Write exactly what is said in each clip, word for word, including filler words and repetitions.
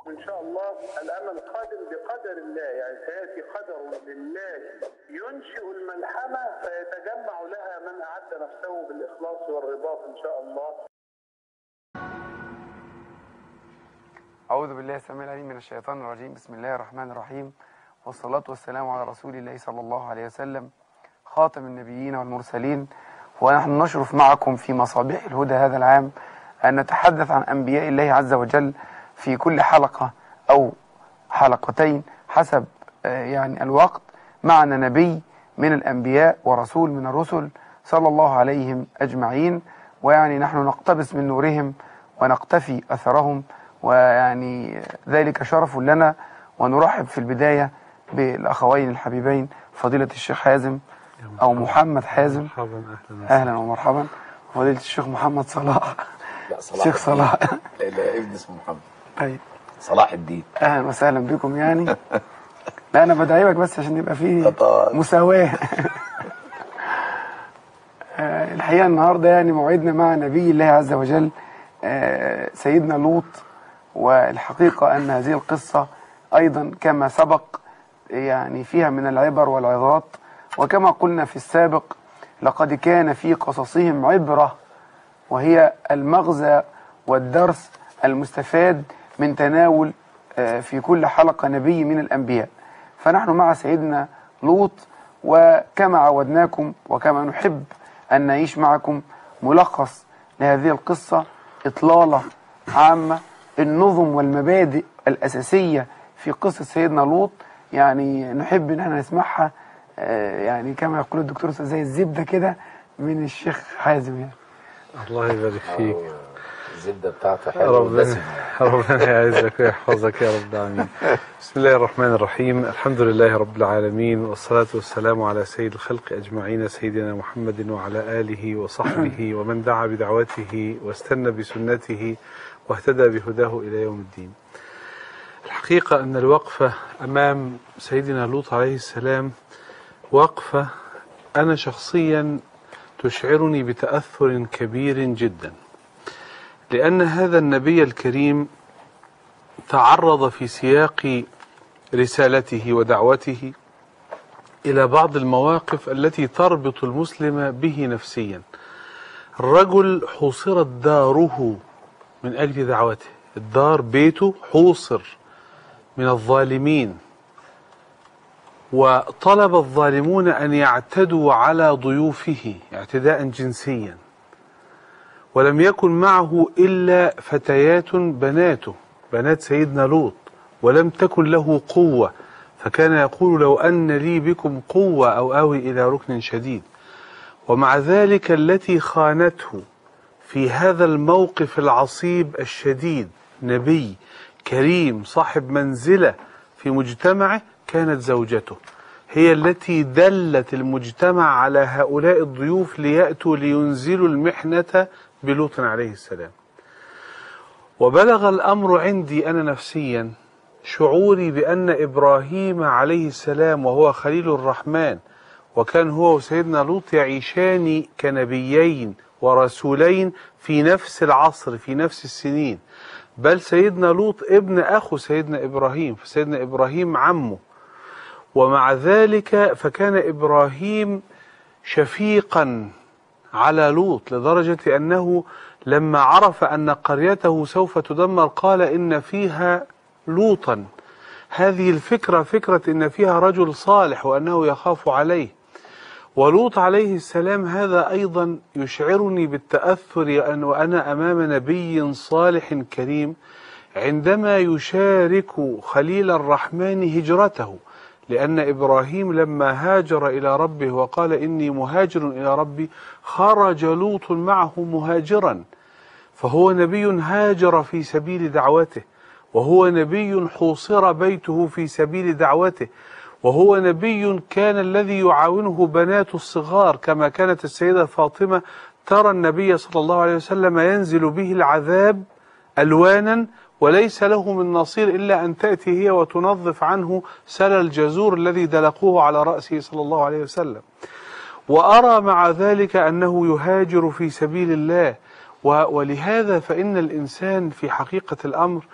إن شاء الله الأمل قادم بقدر الله، يعني سيأتي قدر لله ينشئ الملحمة فيتجمع لها من أعد نفسه بالإخلاص والرباط إن شاء الله. أعوذ بالله السميع العليم من الشيطان الرجيم. بسم الله الرحمن الرحيم، والصلاة والسلام على رسول الله صلى الله عليه وسلم، خاتم النبيين والمرسلين. ونحن نشرف معكم في مصابيح الهدى هذا العام أن نتحدث عن أنبياء الله عز وجل في كل حلقة أو حلقتين حسب يعني الوقت. معنا نبي من الأنبياء ورسول من الرسل صلى الله عليهم أجمعين، ويعني نحن نقتبس من نورهم ونقتفي أثرهم، ويعني ذلك شرف لنا. ونرحب في البداية بالأخوين الحبيبين فضيلة الشيخ حازم أو محمد حازم. مرحبا، أهلا أهلا ومرحبا. فضيلة الشيخ محمد صلاح. لا صلاح الشيخ صلاح. لا ابن اسمه محمد. طيب صلاح الدين. أهلا وسهلا بكم. يعني لا أنا بدعيبك بس عشان يبقى فيه مساواة. الحقيقة النهاردة يعني موعدنا مع نبي الله عز وجل سيدنا لوط. والحقيقة أن هذه القصة أيضا كما سبق يعني فيها من العبر والعظات، وكما قلنا في السابق لقد كان في قصصهم عبرة، وهي المغزى والدرس المستفاد من تناول في كل حلقة نبي من الأنبياء. فنحن مع سيدنا لوط، وكما عودناكم وكما نحب أن نعيش معكم ملخص لهذه القصة، إطلالة عامة النظم والمبادئ الأساسية في قصة سيدنا لوط. يعني نحب أن احنا نسمعها يعني كما يقول الدكتور زي الزبدة كده من الشيخ حازم. يعني الله يبارك فيك. الزبدة بتاعته حلوة ربنا ربنا يعزك ويحفظك يا رب العالمين. بسم الله الرحمن الرحيم، الحمد لله رب العالمين، والصلاة والسلام على سيد الخلق أجمعين سيدنا محمد وعلى آله وصحبه ومن دعا بدعوته واستنى بسنته واهتدى بهداه إلى يوم الدين. الحقيقة أن الوقفة أمام سيدنا لوط عليه السلام وقفة أنا شخصيا تشعرني بتأثر كبير جدا، لأن هذا النبي الكريم تعرض في سياق رسالته ودعوته إلى بعض المواقف التي تربط المسلم به نفسيا. الرجل حوصرت داره من أجل دعوته، الدار بيته حوصر من الظالمين، وطلب الظالمون أن يعتدوا على ضيوفه اعتداء جنسيا، ولم يكن معه إلا فتيات بناته بنات سيدنا لوط، ولم تكن له قوة، فكان يقول لو أن لي بكم قوة أو آوي إلى ركن شديد. ومع ذلك التي خانته في هذا الموقف العصيب الشديد نبي كريم صاحب منزلة في مجتمعه كانت زوجته، هي التي دلت المجتمع على هؤلاء الضيوف ليأتوا لينزلوا المحنة بلوط عليه السلام. وبلغ الأمر عندي أنا نفسيا شعوري بأن إبراهيم عليه السلام وهو خليل الرحمن، وكان هو وسيدنا لوط يعيشان كنبيين ورسولين في نفس العصر في نفس السنين، بل سيدنا لوط ابن أخو سيدنا إبراهيم، فسيدنا إبراهيم عمه. ومع ذلك فكان إبراهيم شفيقا على لوط لدرجة أنه لما عرف أن قريته سوف تدمر قال إن فيها لوطا. هذه الفكرة فكرة إن فيها رجل صالح وأنه يخاف عليه. ولوط عليه السلام هذا أيضا يشعرني بالتأثر أن وأنا أمام نبي صالح كريم عندما يشارك خليل الرحمن هجرته، لأن إبراهيم لما هاجر إلى ربه وقال إني مهاجر إلى ربي خرج لوط معه مهاجرا، فهو نبي هاجر في سبيل دعوته، وهو نبي حوصر بيته في سبيل دعوته، وهو نبي كان الذي يعاونه بنات الصغار، كما كانت السيدة فاطمة ترى النبي صلى الله عليه وسلم ينزل به العذاب ألوانا وليس له من نصير إلا أن تأتي هي وتنظف عنه سل الجزور الذي دلقوه على رأسه صلى الله عليه وسلم. وأرى مع ذلك أنه يهاجر في سبيل الله. ولهذا فإن الإنسان في حقيقة الأمر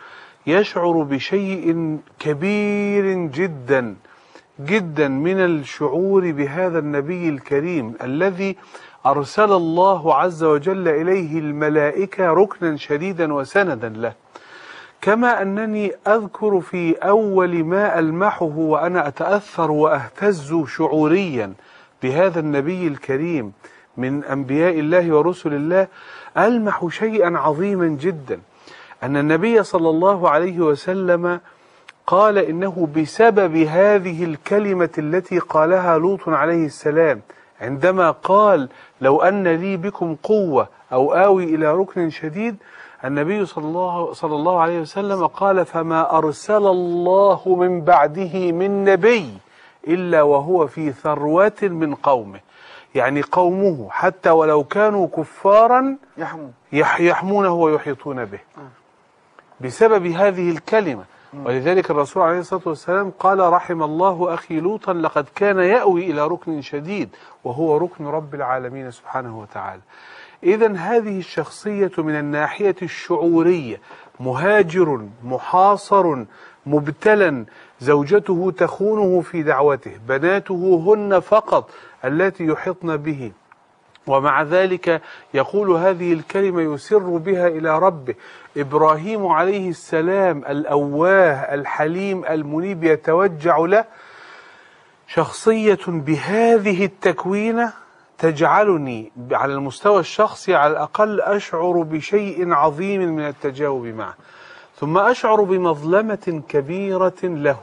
يشعر بشيء كبير جدا جدا من الشعور بهذا النبي الكريم الذي أرسل الله عز وجل إليه الملائكة ركنا شديدا وسندا له. كما أنني أذكر في أول ما ألمحه وأنا أتأثر وأهتز شعوريا بهذا النبي الكريم من أنبياء الله ورسل الله، ألمح شيئا عظيما جدا، أن النبي صلى الله عليه وسلم قال إنه بسبب هذه الكلمة التي قالها لوط عليه السلام عندما قال لو أن لي بكم قوة أو آوي إلى ركن شديد، النبي صلى الله, صلى الله عليه وسلم قال فما أرسل الله من بعده من نبي إلا وهو في ثروة من قومه، يعني قومه حتى ولو كانوا كفارا يحمونه ويحيطون به بسبب هذه الكلمة. ولذلك الرسول عليه الصلاة والسلام قال رحم الله أخي لوطا لقد كان يأوي إلى ركن شديد وهو ركن رب العالمين سبحانه وتعالى. إذن هذه الشخصية من الناحية الشعورية مهاجر محاصر مبتلا، زوجته تخونه في دعوته، بناته هن فقط التي يحطن به، ومع ذلك يقول هذه الكلمة يسر بها إلى ربه. إبراهيم عليه السلام الأواه الحليم المنيب يتوجع له. شخصية بهذه التكوينة تجعلني على المستوى الشخصي على الأقل أشعر بشيء عظيم من التجاوب معه، ثم أشعر بمظلمة كبيرة له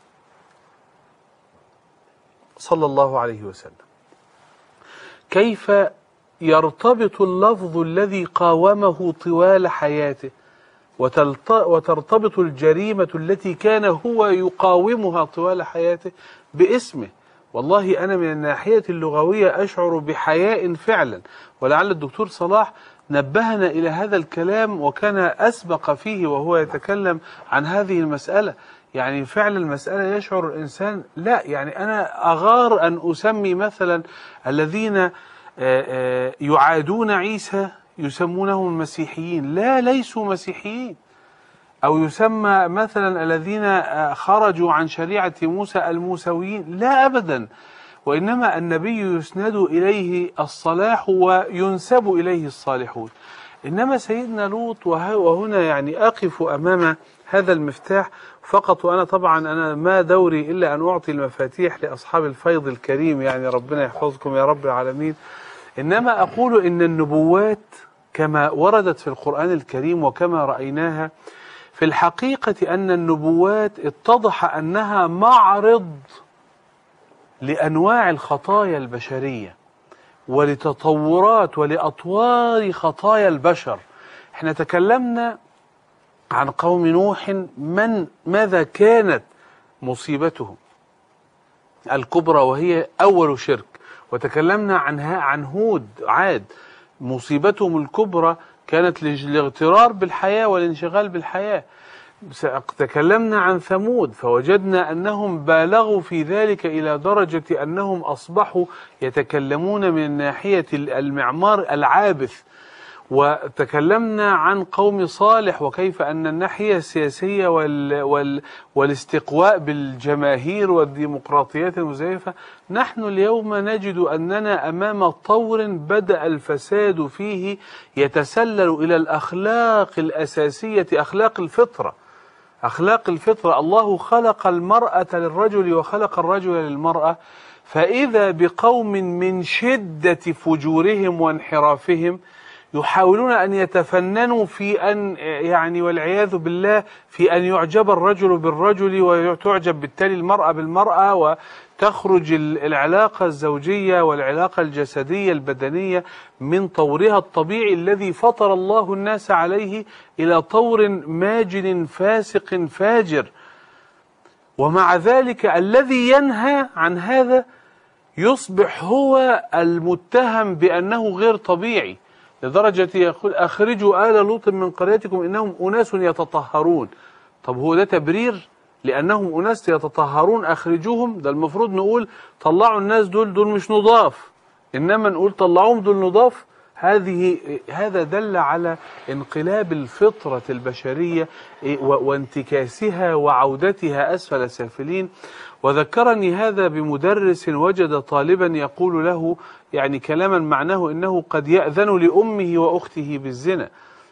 صلى الله عليه وسلم. كيف يرتبط اللفظ الذي قاومه طوال حياته وترتبط الجريمة التي كان هو يقاومها طوال حياته باسمه؟ والله أنا من الناحية اللغوية أشعر بحياء فعلا، ولعل الدكتور صلاح نبهنا إلى هذا الكلام وكان أسبق فيه وهو يتكلم عن هذه المسألة. يعني فعلا المسألة يشعر الإنسان لا، يعني أنا أغار أن أسمي مثلا الذين يعادون عيسى يسمونهم المسيحيين، لا ليسوا مسيحيين. أو يسمى مثلا الذين خرجوا عن شريعة موسى الموسويين، لا أبدا، وإنما النبي يسند إليه الصلاح وينسب إليه الصالحون. إنما سيدنا لوط، وهنا يعني أقف أمام هذا المفتاح فقط، وأنا طبعا أنا ما دوري إلا أن أعطي المفاتيح لأصحاب الفيض الكريم، يعني ربنا يحفظكم يا رب العالمين. إنما أقول إن النبوات كما وردت في القرآن الكريم وكما رأيناها في الحقيقة أن النبوات اتضح أنها معرض لأنواع الخطايا البشرية ولتطورات ولأطوار خطايا البشر. احنا تكلمنا عن قوم نوح، من ماذا كانت مصيبتهم الكبرى وهي أول شرك، وتكلمنا عنها عن هود عاد، مصيبتهم الكبرى كانت الاغترار بالحياة والانشغال بالحياة. تكلمنا عن ثمود فوجدنا أنهم بالغوا في ذلك إلى درجة أنهم أصبحوا يتكلمون من ناحية المعمار العابث. وتكلمنا عن قوم صالح وكيف أن الناحية السياسية وال وال والاستقواء بالجماهير والديمقراطيات المزيفة. نحن اليوم نجد أننا أمام طور بدأ الفساد فيه يتسلل إلى الأخلاق الأساسية، أخلاق الفطرة. أخلاق الفطرة، الله خلق المرأة للرجل وخلق الرجل للمرأة، فإذا بقوم من شدة فجورهم وانحرافهم يحاولون أن يتفننوا في أن يعني والعياذ بالله في أن يعجب الرجل بالرجل وتعجب بالتالي المرأة بالمرأة، وتخرج العلاقة الزوجية والعلاقة الجسدية البدنية من طورها الطبيعي الذي فطر الله الناس عليه إلى طور ماجن فاسق فاجر. ومع ذلك الذي ينهى عن هذا يصبح هو المتهم بأنه غير طبيعي، لدرجة يقول أخرجوا آل لوط من قريتكم إنهم أناس يتطهرون. طب هو ده تبرير لأنهم أناس يتطهرون أخرجوهم؟ ده المفروض نقول طلعوا الناس دول دول مش نضاف، إنما نقول طلعوهم دول نضاف. هذه هذا دل على انقلاب الفطرة البشرية وانتكاسها وعودتها أسفل سافلين. وذكرني هذا بمدرس وجد طالبا يقول له يعني كلاما معناه إنه قد يأذن لأمه وأخته بالزنا،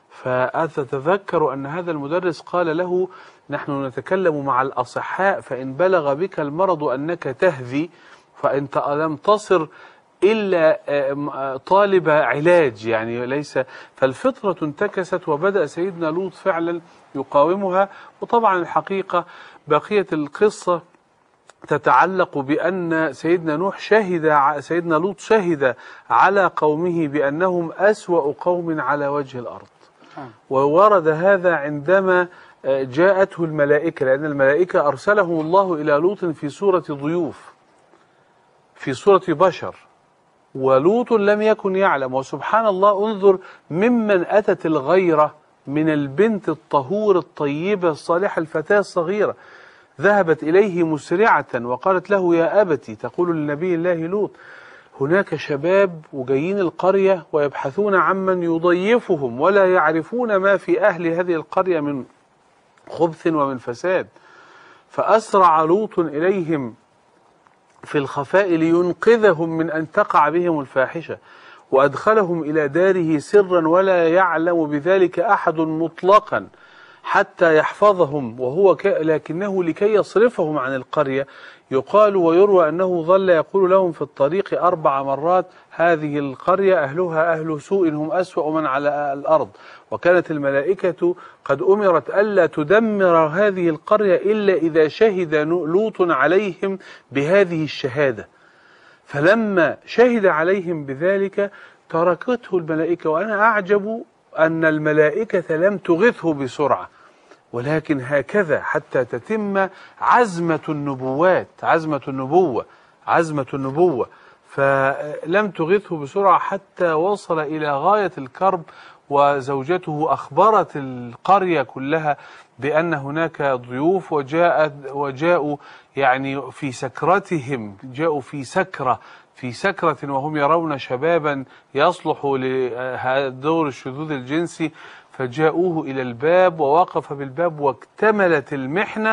فأتذكر أن هذا المدرس قال له: نحن نتكلم مع الأصحاء، فإن بلغ بك المرض أنك تهذي فأنت لم تصر إلا طالب علاج، يعني ليس. فالفطرة انتكست وبدأ سيدنا لوط فعلا يقاومها. وطبعا الحقيقة بقية القصة تتعلق بأن سيدنا نوح شهد سيدنا لوط شهد على قومه بأنهم أسوأ قوم على وجه الأرض. وورد هذا عندما جاءته الملائكة، لأن الملائكة أرسلهم الله إلى لوط في صورة ضيوف، في صورة بشر، ولوط لم يكن يعلم. وسبحان الله، انظر ممن أتت الغيرة من البنت الطهور الطيبة الصالحة الفتاة الصغيرة، ذهبت إليه مسرعة وقالت له: يا أبتي، تقول للنبي الله لوط: هناك شباب وجايين القرية ويبحثون عمن يضيفهم ولا يعرفون ما في أهل هذه القرية من خبث ومن فساد. فأسرع لوط إليهم في الخفاء لينقذهم من أن تقع بهم الفاحشة، وأدخلهم إلى داره سرا ولا يعلم بذلك أحد مطلقا حتى يحفظهم، وهو ك... لكنه لكي يصرفهم عن القرية. يقال ويروى أنه ظل يقول لهم في الطريق أربع مرات: هذه القرية أهلها أهل سوء، هم أسوأ من على الأرض. وكانت الملائكة قد أمرت ألا تدمر هذه القرية إلا إذا شهد لوط عليهم بهذه الشهادة. فلما شهد عليهم بذلك تركته الملائكة. وأنا أعجب أن الملائكة لم تغثه بسرعة، ولكن هكذا حتى تتم عزمة النبوات، عزمة النبوة عزمة النبوة فلم تغثه بسرعة حتى وصل إلى غاية الكرب. وزوجته أخبرت القرية كلها بأن هناك ضيوف، وجاء وجاءوا يعني في سكرتهم، جاءوا في سكرة في سكرة وهم يرون شبابا يصلح لدور الشذوذ الجنسي، فجاءوه إلى الباب ووقف بالباب واكتملت المحنة.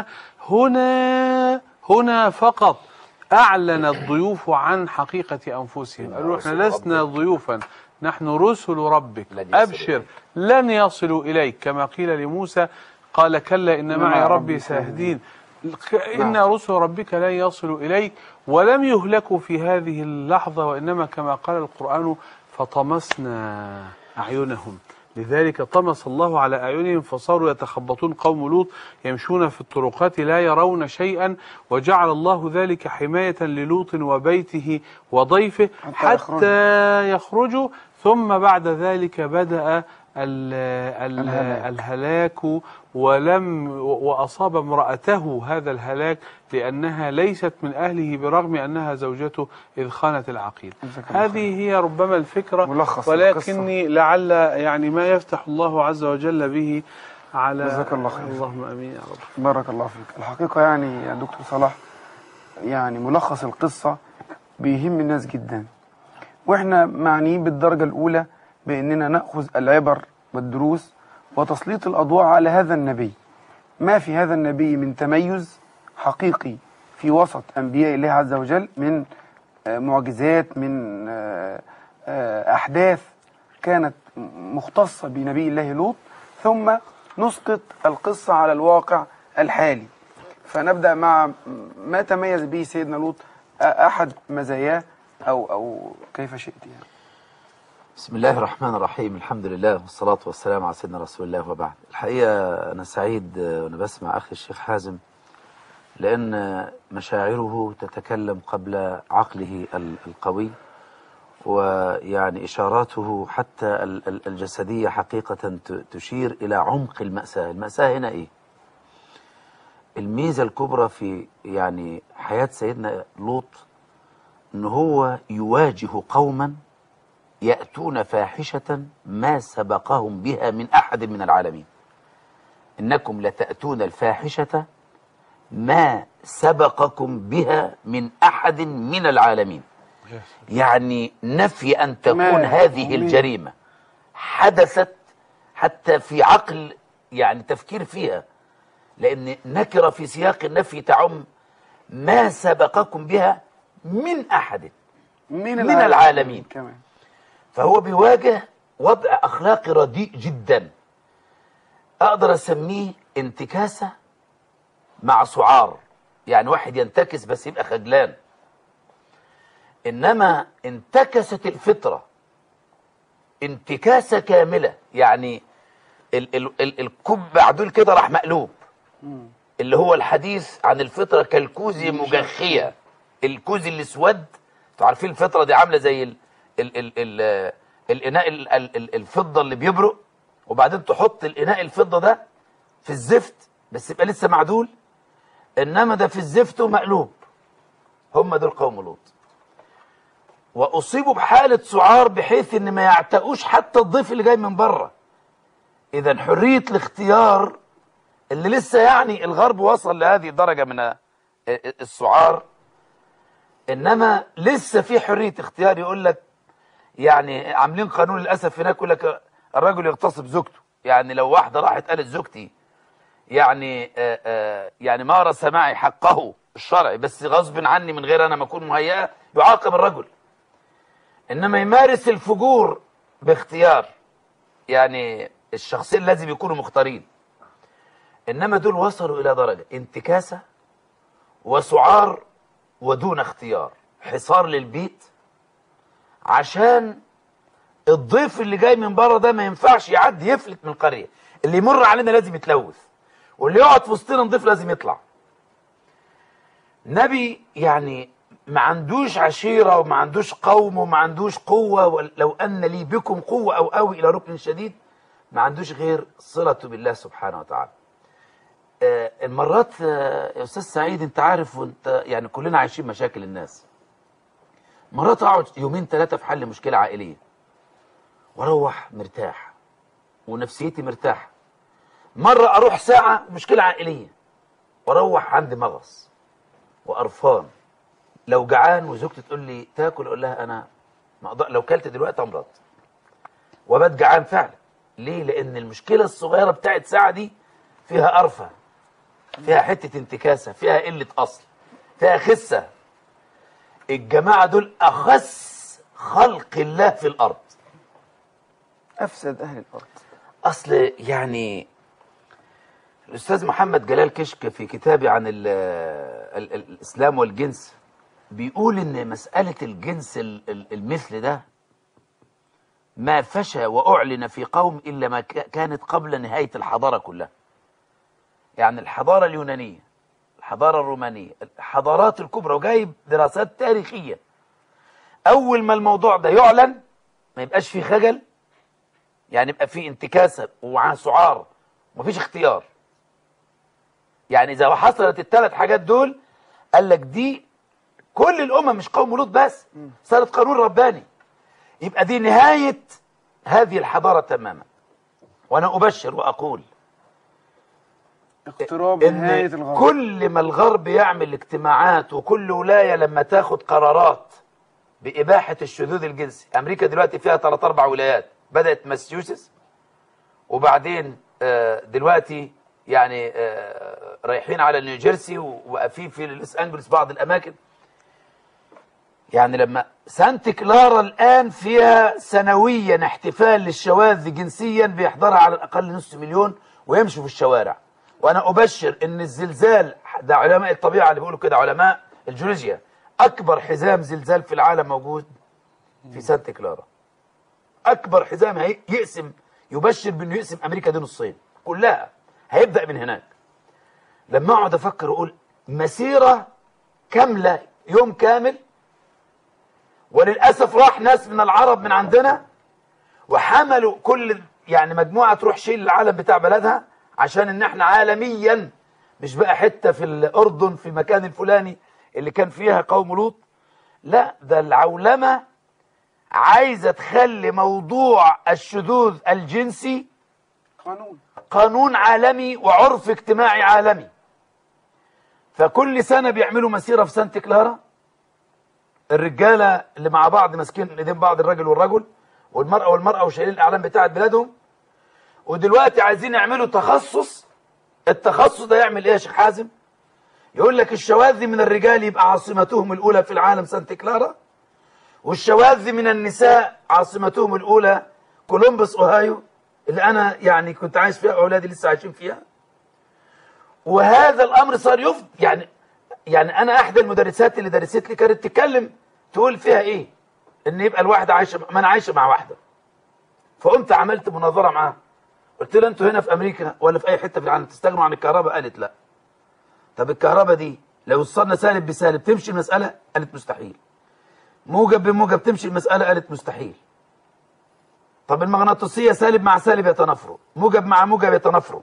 هنا هنا فقط أعلن الضيوف عن حقيقة أنفسهم، قالوا: احنا لسنا ضيوفا، نحن رسل ربك، أبشر لن يصلوا إليك، كما قيل لموسى: قال كلا إن معي ربي سيهدين. إن رسل ربك لن يصلوا إليك. ولم يهلكوا في هذه اللحظة، وإنما كما قال القرآن: فطمسنا أعينهم. لذلك طمس الله على أعينهم فصاروا يتخبطون. قوم لوط يمشون في الطرقات لا يرون شيئا، وجعل الله ذلك حماية للوط وبيته وضيفه حتى يخرجوا. ثم بعد ذلك بدأ الهلاك، ولم وأصاب امرأته هذا الهلاك لأنها ليست من أهله برغم أنها زوجته إذ خانت العقيد. هذه هي ربما الفكرة، ولكني لعل يعني ما يفتح الله عز وجل به على. جزاك الله خير. اللهم امين يا رب. بارك الله فيك. الحقيقة يعني يا دكتور صلاح، يعني ملخص القصة بيهم الناس جدا، واحنا معنيين بالدرجة الأولى بأننا نأخذ العبر والدروس وتسليط الأضواء على هذا النبي. ما في هذا النبي من تميز حقيقي في وسط أنبياء الله عز وجل، من معجزات، من أحداث كانت مختصة بنبي الله لوط، ثم نسقط القصة على الواقع الحالي. فنبدأ مع ما تميز به سيدنا لوط، أحد مزاياه أو أو كيف شئت يعني. بسم الله الرحمن الرحيم، الحمد لله والصلاة والسلام على سيدنا رسول الله وبعد. الحقيقة أنا سعيد وأنا بسمع أخي الشيخ حازم، لأن مشاعره تتكلم قبل عقله القوي، ويعني إشاراته حتى الجسدية حقيقة تشير إلى عمق المأساة. المأساة هنا إيه؟ الميزة الكبرى في يعني حياة سيدنا لوط إن هو يواجه قوما يأتون فاحشة ما سبقهم بها من أحد من العالمين. إنكم لتأتون الفاحشة ما سبقكم بها من أحد من العالمين. يعني نفي أن تكون ما- هذه الجريمة حدثت حتى في عقل يعني تفكير فيها، لأن نكرة في سياق النفي تعم ما سبقكم بها من أحد من, من العالمين. كمان. فهو بيواجه وضع أخلاقي رديء جدا، أقدر أسميه انتكاسة مع سعار، يعني واحد ينتكس بس يبقى خجلان. إنما انتكست الفطرة انتكاسة كاملة، يعني ال ال ال الكب دول كده راح مقلوب، اللي هو الحديث عن الفطرة كالكوز مجخية، الكوز الاسود. انتوا عارفين الفطرة دي عاملة زي ال ال ال ال الإناء ال ال الفضة اللي بيبرق، وبعدين تحط الإناء الفضة ده في الزفت بس يبقى لسه معدول، إنما ده في الزفت ومقلوب. هم دول قوم لوط، وأصيبوا بحالة سعار بحيث إن ما يعتقوش حتى الضيف اللي جاي من بره. إذا حرية الاختيار اللي لسه يعني الغرب وصل لهذه الدرجة من السعار، إنما لسه في حرية اختيار. يقول لك يعني عاملين قانون للأسف هناك، يقول لك الرجل يغتصب زوجته. يعني لو واحدة راحت قالت زوجتي يعني آآ آآ يعني مارس معي حقه الشرعي بس غصب عني من غير أنا ما أكون مهيئة، يعاقب الرجل. إنما يمارس الفجور باختيار، يعني الشخصين لازم يكونوا مختارين. إنما دول وصلوا إلى درجة انتكاسة وسعار ودون اختيار، حصار للبيت عشان الضيف اللي جاي من بره ده ما ينفعش يعدي يفلت من القرية، اللي يمر علينا لازم يتلوث، واللي يقعد في وسطنا نضيف لازم يطلع. نبي يعني ما عندوش عشيرة وما عندوش قوم وما عندوش قوة، لو أن لي بكم قوة أو أوي إلى ركن شديد، ما عندوش غير صلة بالله سبحانه وتعالى. آه المرات آه يا أستاذ سعيد أنت عارف، وأنت يعني كلنا عايشين مشاكل الناس. مرات أقعد يومين ثلاثة في حل مشكلة عائلية واروح مرتاح ونفسيتي مرتاحة. مرة أروح ساعة مشكلة عائلية واروح عندي مغص وقرفان. لو جعان وزوجتي تقول لي تاكل، اقول لها انا ما اقدر، لو كلت دلوقتي امرض وبات جعان فعلا. ليه؟ لان المشكله الصغيره بتاعت ساعه دي فيها قرفه، فيها حته انتكاسه، فيها قله اصل، فيها خسه. الجماعه دول اخس خلق الله في الارض، افسد اهل الارض. اصل يعني الاستاذ محمد جلال كشك في كتابه عن ال ال ال الاسلام والجنس بيقول ان مسألة الجنس المثل ده ما فشى وأعلن في قوم إلا ما كانت قبل نهاية الحضارة كلها. يعني الحضارة اليونانية، الحضارة الرومانية، الحضارات الكبرى، وجايب دراسات تاريخية، أول ما الموضوع ده يعلن ما يبقاش فيه خجل، يعني يبقى فيه انتكاسة ومعاه سعار ومفيش اختيار. يعني إذا حصلت الثلاث حاجات دول قال لك دي كل الأمم مش قوم لوط بس، صارت قانون رباني، يبقى دي نهاية هذه الحضارة تماما. وأنا أبشر وأقول اقتراب إن نهاية الغرب. كل ما الغرب يعمل اجتماعات وكل ولاية لما تاخد قرارات بإباحة الشذوذ الجنسي، أمريكا دلوقتي فيها ثلاث أربع ولايات، بدأت ماساتشوستس وبعدين دلوقتي يعني رايحين على نيوجيرسي وفي في لوس أنجلوس بعض الأماكن. يعني لما سانت كلارا الآن فيها سنويا احتفال للشواذ جنسيا بيحضرها على الأقل نص مليون ويمشوا في الشوارع. وأنا أبشر إن الزلزال ده علماء الطبيعة اللي بيقولوا كده، علماء الجيولوجيا، أكبر حزام زلزال في العالم موجود في سانت كلارا. أكبر حزام هيقسم، يبشر بأنه يقسم أمريكا دي نصين كلها، هيبدأ من هناك. لما أقعد أفكر أقول مسيرة كاملة يوم كامل، وللأسف راح ناس من العرب من عندنا وحملوا كل يعني مجموعة تروح شيل العالم بتاع بلدها عشان ان احنا عالميا مش بقى حتة في الأردن في المكان الفلاني اللي كان فيها قوم لوط. لا، ده العولمة عايزة تخلي موضوع الشذوذ الجنسي قانون قانون عالمي وعرف اجتماعي عالمي. فكل سنة بيعملوا مسيرة في سانت كلارا الرجالة اللي مع بعض ماسكين ايدين بعض، الراجل والرجل والمرأة والمرأة، وشايلين الأعلام بتاعت بلادهم. ودلوقتي عايزين يعملوا تخصص. التخصص ده يعمل ايه يا شيخ حازم؟ يقول لك الشواذ من الرجال يبقى عاصمتهم الأولى في العالم سانت كلارا، والشواذ من النساء عاصمتهم الأولى كولومبوس أوهايو، اللي أنا يعني كنت عايش فيها وأولادي لسه عايشين فيها. وهذا الأمر صار يفض يعني يعني أنا أحد المدرسات اللي درست لي كانت تتكلم تقول فيها إيه؟ إن يبقى الواحدة عايشة، ما أنا عايشة مع واحدة. فقمت عملت مناظرة معاها، قلت لها أنتوا هنا في أمريكا ولا في أي حتة في العالم تستغنوا عن الكهرباء؟ قالت لا. طب الكهرباء دي لو وصلنا سالب بسالب تمشي المسألة؟ قالت مستحيل. موجب بموجب تمشي المسألة؟ قالت مستحيل. طب المغناطيسية سالب مع سالب يتنافروا، موجب مع موجب يتنافروا.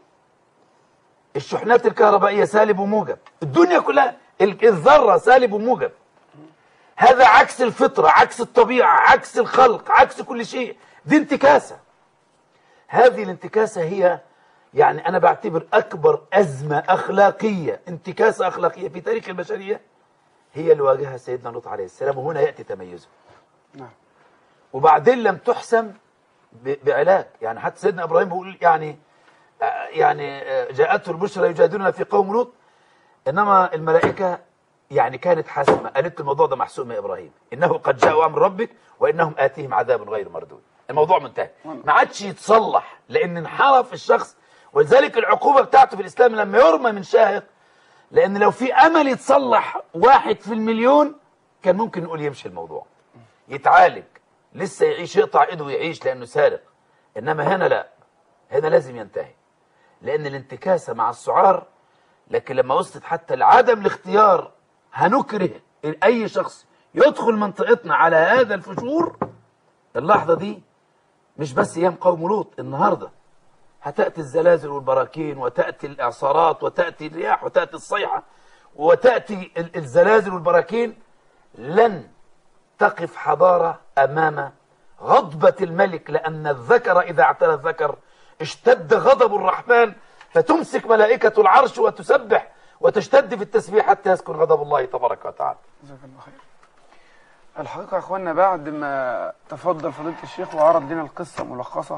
الشحنات الكهربائية سالب وموجب، الدنيا كلها الذرة سالب وموجب. هذا عكس الفطرة، عكس الطبيعة، عكس الخلق، عكس كل شيء. دي انتكاسة. هذه الانتكاسة هي يعني أنا بعتبر أكبر أزمة أخلاقية، انتكاسة أخلاقية في تاريخ البشرية، هي اللي واجهها سيدنا لوط عليه السلام، وهنا يأتي تميزه. نعم. وبعدين لم تحسم بعلاج. يعني حتى سيدنا إبراهيم بيقول يعني يعني جاءته البشرى يجادلنا في قوم لوط، إنما الملائكة يعني كانت حاسمة، قالت الموضوع ده محسوم يا إبراهيم، إنه قد جاء أمر ربك وإنهم آتيهم عذاب غير مردود. الموضوع منتهي، ما عادش يتصلح، لأن انحرف الشخص. ولذلك العقوبة بتاعته في الإسلام لما يرمى من شاهق، لأن لو في أمل يتصلح واحد في المليون كان ممكن نقول يمشي الموضوع، يتعالج، لسه يعيش، يقطع إيده ويعيش لأنه سارق. إنما هنا لا، هنا لازم ينتهي، لأن الانتكاسة مع السعار. لكن لما وصلت حتى لعدم الاختيار، هنكره أي شخص يدخل منطقتنا على هذا الفجور. اللحظة دي مش بس أيام قوم لوط، النهاردة هتأتي الزلازل والبراكين، وتأتي الإعصارات، وتأتي الرياح، وتأتي الصيحة، وتأتي الزلازل والبراكين. لن تقف حضارة أمام غضبة الملك، لأن الذكر إذا اعتلى الذكر اشتد غضب الرحمن، فتمسك ملائكة العرش وتسبح وتشتد في التسبيح حتى يسكن غضب الله تبارك وتعالى. جزاك الله خير. الحقيقة يا أخوانا بعد ما تفضل فضيلة الشيخ وعرض لنا القصة ملخصة،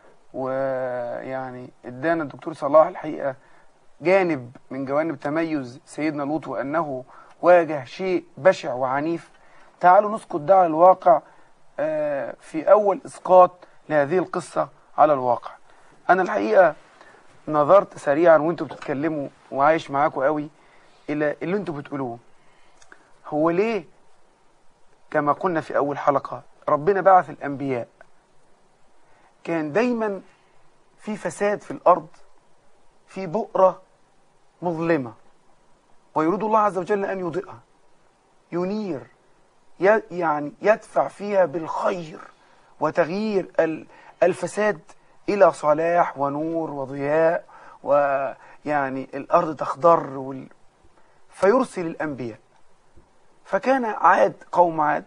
ويعني ادانا الدكتور صلاح الحقيقة جانب من جوانب تميز سيدنا لوط، وأنه واجه شيء بشع وعنيف. تعالوا نسقط ده على الواقع في أول إسقاط لهذه القصة على الواقع. أنا الحقيقة نظرت سريعا وانتوا بتتكلموا وعايش معاكم قوي إلى اللي انتوا بتقولوه. هو ليه كما قلنا في أول حلقة ربنا بعث الأنبياء؟ كان دايما في فساد في الأرض، في بؤرة مظلمة، ويريد الله عز وجل أن يضيئها، ينير، يعني يدفع فيها بالخير وتغيير الفساد إلى صلاح ونور وضياء، ويعني الأرض تخضر وال... فيرسل الأنبياء. فكان عاد، قوم عاد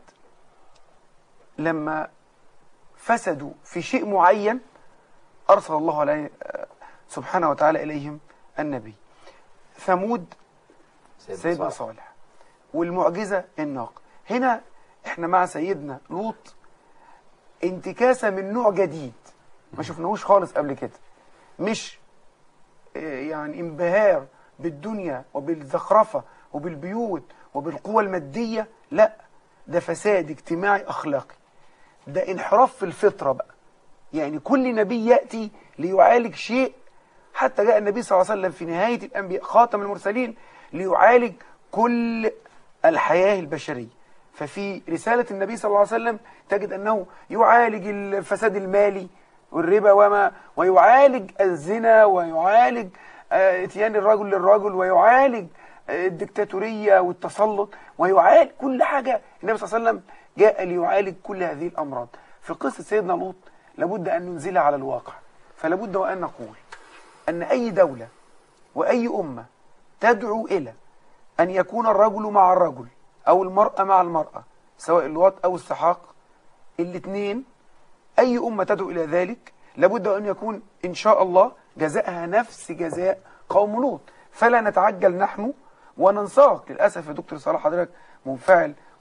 لما فسدوا في شيء معين أرسل الله عليه سبحانه وتعالى إليهم النبي. ثمود سيدنا صالح، والمعجزة الناقة. هنا احنا مع سيدنا لوط انتكاسة من نوع جديد ما شفناهوش خالص قبل كده. مش يعني انبهار بالدنيا وبالزخرفة وبالبيوت وبالقوة المادية، لا، ده فساد اجتماعي أخلاقي، ده انحراف في الفطرة بقى. يعني كل نبي يأتي ليعالج شيء، حتى جاء النبي صلى الله عليه وسلم في نهاية الأنبياء خاتم المرسلين ليعالج كل الحياة البشرية. ففي رسالة النبي صلى الله عليه وسلم تجد أنه يعالج الفساد المالي والربا وما، ويعالج الزنا، ويعالج اتيان الرجل للرجل، ويعالج الدكتاتورية والتسلط، ويعالج كل حاجة. النبي صلى الله عليه وسلم جاء ليعالج كل هذه الأمراض. في قصة سيدنا لوط لابد أن ننزلها على الواقع. فلابد وأن نقول أن أي دولة وأي أمة تدعو إلى أن يكون الرجل مع الرجل أو المرأة مع المرأة، سواء اللواط أو السحاق، الاثنين، أي أمة تدعو إلى ذلك لابد أن يكون إن شاء الله جزاءها نفس جزاء قوم لوط. فلا نتعجل نحن وننساق. للأسف يا دكتور صلاح حضرتك منفعل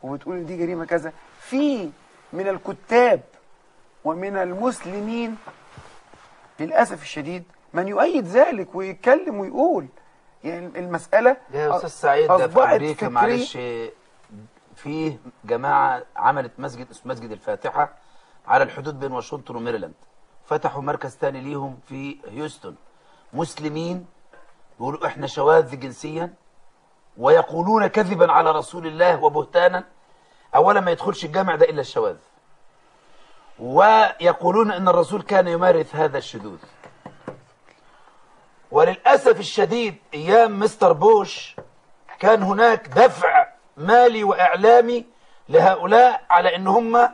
وبتقول إن دي جريمة كذا، في من الكتاب ومن المسلمين للأسف الشديد من يؤيد ذلك ويتكلم ويقول. يعني المسألة يا أستاذ سعيد ده في أصبحت أمريكا فكرية. معلش فيه جماعة عملت مسجد اسمه مسجد الفاتحة على الحدود بين واشنطن وميريلاند، فتحوا مركز تاني ليهم في هيوستن، مسلمين بيقولوا احنا شواذ جنسيا ويقولون كذبا على رسول الله وبهتانا. اولا ما يدخلش الجامع ده الا الشواذ، ويقولون ان الرسول كان يمارس هذا الشذوذ. وللاسف الشديد ايام مستر بوش كان هناك دفع مالي واعلامي لهؤلاء على ان هم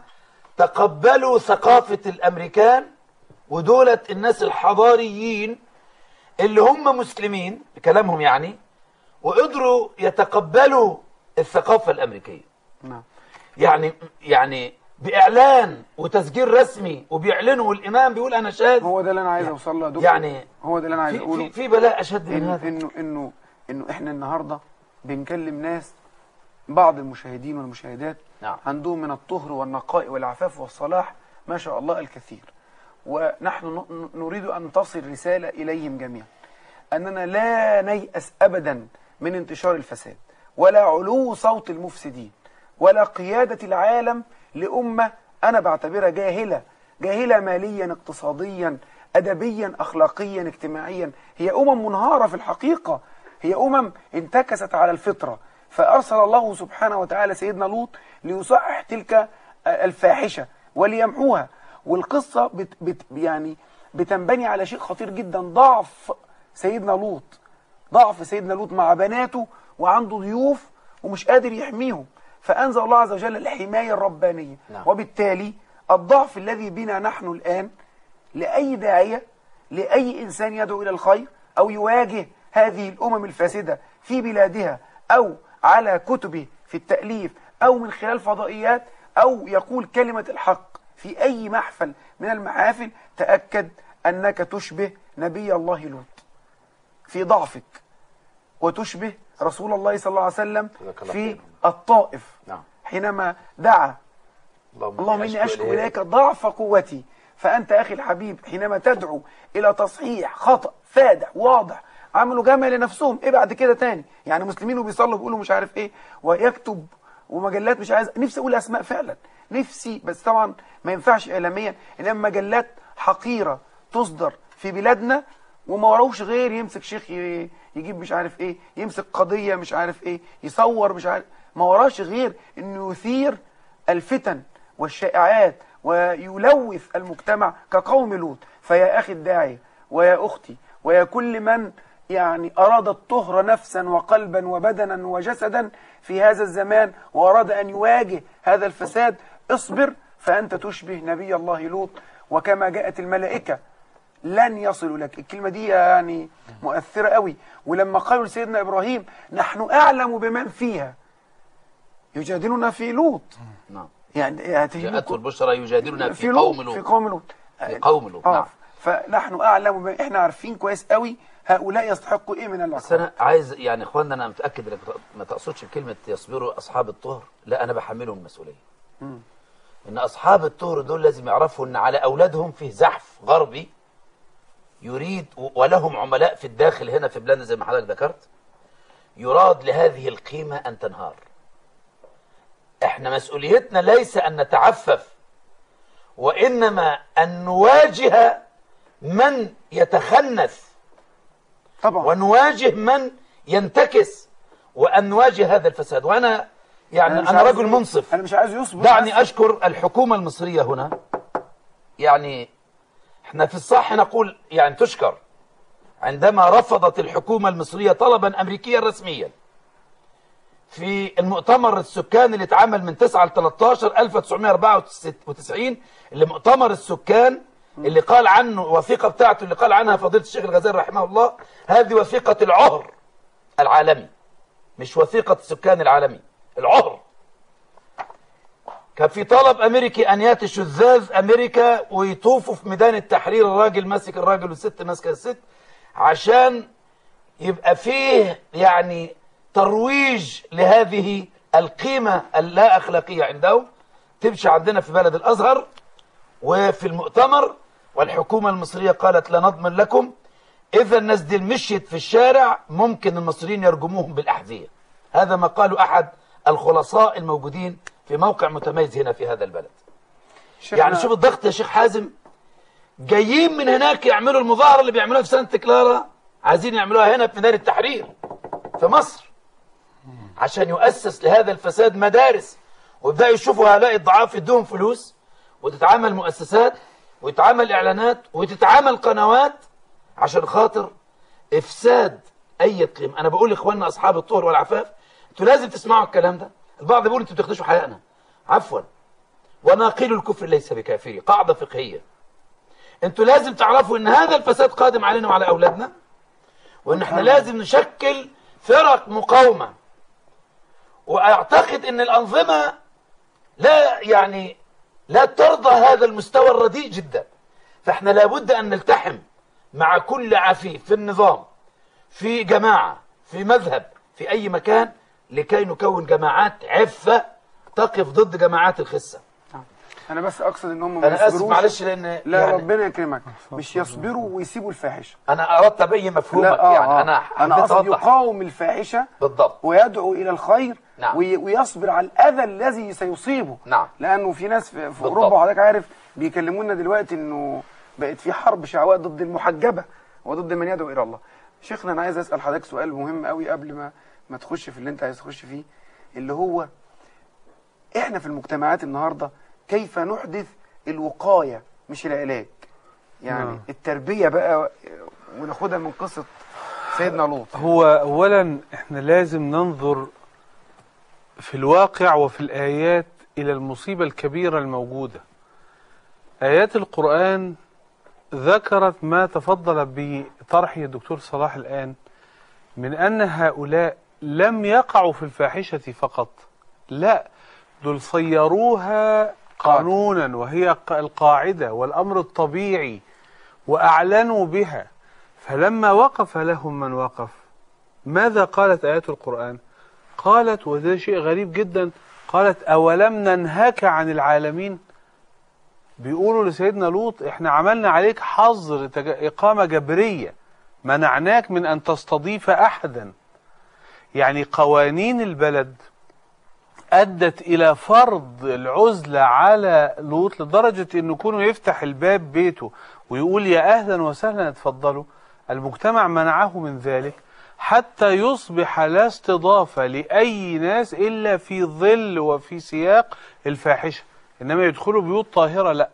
تقبلوا ثقافة الامريكان، ودولة الناس الحضاريين اللي هم مسلمين بكلامهم يعني، وقدروا يتقبلوا الثقافة الامريكية. نعم. يعني يعني باعلان وتسجيل رسمي وبيعلنوا، والامام بيقول انا شاذ. هو ده اللي انا عايز اوصل له يا دكتور. يعني هو ده اللي انا عايز في اقوله. في, في بلاء اشد من إنه هذا. انه انه انه احنا النهارده بنكلم ناس، بعض المشاهدين والمشاهدات نعم. عندهم من الطهر والنقاء والعفاف والصلاح ما شاء الله الكثير، ونحن ن- نريد ان تصل رسالة اليهم جميعا اننا لا نيأس ابدا من انتشار الفساد ولا علو صوت المفسدين ولا قيادة العالم لأمة أنا بعتبرها جاهلة، جاهلة ماليا اقتصاديا أدبيا أخلاقيا اجتماعيا. هي أمم منهارة في الحقيقة، هي أمم انتكست على الفطرة. فأرسل الله سبحانه وتعالى سيدنا لوط ليصحح تلك الفاحشة وليمحوها. والقصة بت بت يعني بتنبني على شيء خطير جدا، ضعف سيدنا لوط، ضعف سيدنا لوط مع بناته وعنده ضيوف ومش قادر يحميهم، فأنزل الله عز وجل الحماية الربانية. نعم. وبالتالي الضعف الذي بنا نحن الآن لأي داعية، لأي إنسان يدعو إلى الخير أو يواجه هذه الأمم الفاسدة في بلادها أو على كتبه في التأليف أو من خلال فضائيات أو يقول كلمة الحق في أي محفل من المحافل، تأكد أنك تشبه نبي الله لوط في ضعفك، وتشبه رسول الله صلى الله عليه وسلم في الطائف نعم. حينما دعا اللهم إني أشكو إليك ضعف قوتي. فأنت أخي الحبيب حينما تدعو إلى تصحيح خطأ فادح واضح عملوا جمع لنفسهم، إيه بعد كده تاني؟ يعني مسلمين وبيصلوا بيقولوا مش عارف إيه ويكتب ومجلات، مش عايز، نفسي أقول أسماء فعلا نفسي، بس طبعا ما ينفعش إعلاميا، إنما مجلات حقيرة تصدر في بلادنا وما وراهوش غير يمسك شيخ يجيب مش عارف ايه، يمسك قضية مش عارف ايه، يصور مش عارف، ما وراش غير انه يثير الفتن والشائعات ويلوث المجتمع كقوم لوط. فيا اخي الداعية ويا اختي ويا كل من يعني اراد الطهر نفسا وقلبا وبدنا وجسدا في هذا الزمان واراد ان يواجه هذا الفساد، اصبر فانت تشبه نبي الله لوط. وكما جاءت الملائكة لن يصلوا لك. الكلمة دي يعني مؤثرة قوي. ولما قالوا لسيدنا إبراهيم نحن أعلم بمن فيها يجادلنا في لوط، نعم. يعني جاءته البشرى يجادلنا في, في قوم لوط في قوم لوط في قوم لوط آه. نعم. فنحن أعلم بمن، إحنا عارفين كويس قوي هؤلاء يستحقوا إيه من بس العقاب. أنا عايز يعني إخواننا، أنا متأكد إنك ما تقصدش بكلمة يصبروا أصحاب الطهر، لا أنا بحملهم المسؤولية. مم. إن أصحاب الطهر دول لازم يعرفوا إن على أولادهم فيه زحف غربي يريد، ولهم عملاء في الداخل هنا في بلادنا زي ما حضرتك ذكرت، يراد لهذه القيمة أن تنهار. احنا مسؤوليتنا ليس أن نتعفف، وإنما أن نواجه من يتخنث طبعا ونواجه من ينتكس، وأن نواجه هذا الفساد. وأنا يعني مش أنا عايز- رجل منصف، أنا مش عايز يصبر. دعني أشكر الحكومة المصرية هنا. يعني احنا في الصح نقول يعني تشكر عندما رفضت الحكومة المصرية طلبا أمريكيا رسميا في المؤتمر السكاني اللي اتعمل من تسعة ل ثلاثة عشر ألف وتسعمائة وأربعة وتسعين، اللي مؤتمر السكان اللي قال عنه وثيقة بتاعته اللي قال عنها فضيلة الشيخ الغزالي رحمه الله، هذه وثيقة العهر العالمي، مش وثيقة السكان العالمي، العهر. كان في طلب أمريكي أن يأتي شذاذ أمريكا ويطوفوا في ميدان التحرير، الراجل ماسك الراجل والست ماسكة الست، عشان يبقى فيه يعني ترويج لهذه القيمة اللا أخلاقية عندهم تمشي عندنا في بلد الأزهر وفي المؤتمر، والحكومة المصرية قالت لا نضمن لكم. إذا الناس دي مشيت في الشارع ممكن المصريين يرجموهم بالأحذية. هذا ما قاله أحد الخلصاء الموجودين في موقع متميز هنا في هذا البلد. يعني شوف الضغط يا شيخ حازم، جايين من هناك يعملوا المظاهرة اللي بيعملوها في سانتا كلارا، عايزين يعملوها هنا في ميدان التحرير في مصر عشان يؤسس لهذا الفساد مدارس، ويبدأوا يشوفوا هؤلاء الضعاف يدوهم فلوس وتتعمل مؤسسات ويتعمل إعلانات وتتعمل قنوات عشان خاطر إفساد أي قيمة. أنا بقول لإخواننا أصحاب الطهر والعفاف، أنتوا لازم تسمعوا الكلام ده. البعض بيقول أنتوا بتخدشوا حياتنا. عفوا، وناقل الكفر ليس بكافر، قاعدة فقهية. أنتوا لازم تعرفوا أن هذا الفساد قادم علينا وعلى أولادنا، وأن احنا لازم نشكل فرق مقاومة. وأعتقد أن الأنظمة لا يعني لا ترضى هذا المستوى الرديء جدا، فاحنا لابد أن نلتحم مع كل عفيف في النظام، في جماعة، في مذهب، في أي مكان، لكي نكون جماعات عفة تقف ضد جماعات الخسة. انا بس اقصد ان هم ما انا اسف يصبروش. معلش لان لا يعني ربنا يكرمك، مش يصبروا ويسيبوا الفاحشه. انا اردت ابين مفهومك. لا آه يعني آه. انا انا حبيت قصدي اوضح يقاوم الفاحشه بالضبط ويدعو الى الخير. نعم. وي ويصبر على الاذى الذي سيصيبه. نعم. لانه في ناس في, في اوروبا وحضرتك عارف بيكلمونا دلوقتي انه بقت في حرب شعواء ضد المحجبه وضد من يدعو الى الله. شيخنا انا عايز اسال حضرتك سؤال مهم قوي قبل ما ما تخش في اللي انت عايز تخش فيه، اللي هو احنا في المجتمعات النهارده كيف نحدث الوقايه مش العلاج؟ يعني نعم. التربيه بقى، وناخدها من قصه سيدنا لوط. هو اولا احنا لازم ننظر في الواقع وفي الآيات إلى المصيبة الكبيرة الموجودة. آيات القرآن ذكرت ما تفضل بطرحه الدكتور صلاح الآن من أن هؤلاء لم يقعوا في الفاحشة فقط، لا، دول صيروها قانونا وهي القاعدة والأمر الطبيعي وأعلنوا بها. فلما وقف لهم من وقف، ماذا قالت آيات القرآن؟ قالت، وده شيء غريب جدا، قالت أولم ننهك عن العالمين؟ بيقولوا لسيدنا لوط احنا عملنا عليك حظر إقامة جبرية، منعناك من أن تستضيف أحدا. يعني قوانين البلد أدت إلى فرض العزلة على لوط لدرجة أنه كونه يفتح الباب بيته ويقول يا أهلا وسهلا اتفضلوا، المجتمع منعه من ذلك حتى يصبح لا استضافة لأي ناس إلا في ظل وفي سياق الفاحشة، إنما يدخلوا بيوت طاهرة لا.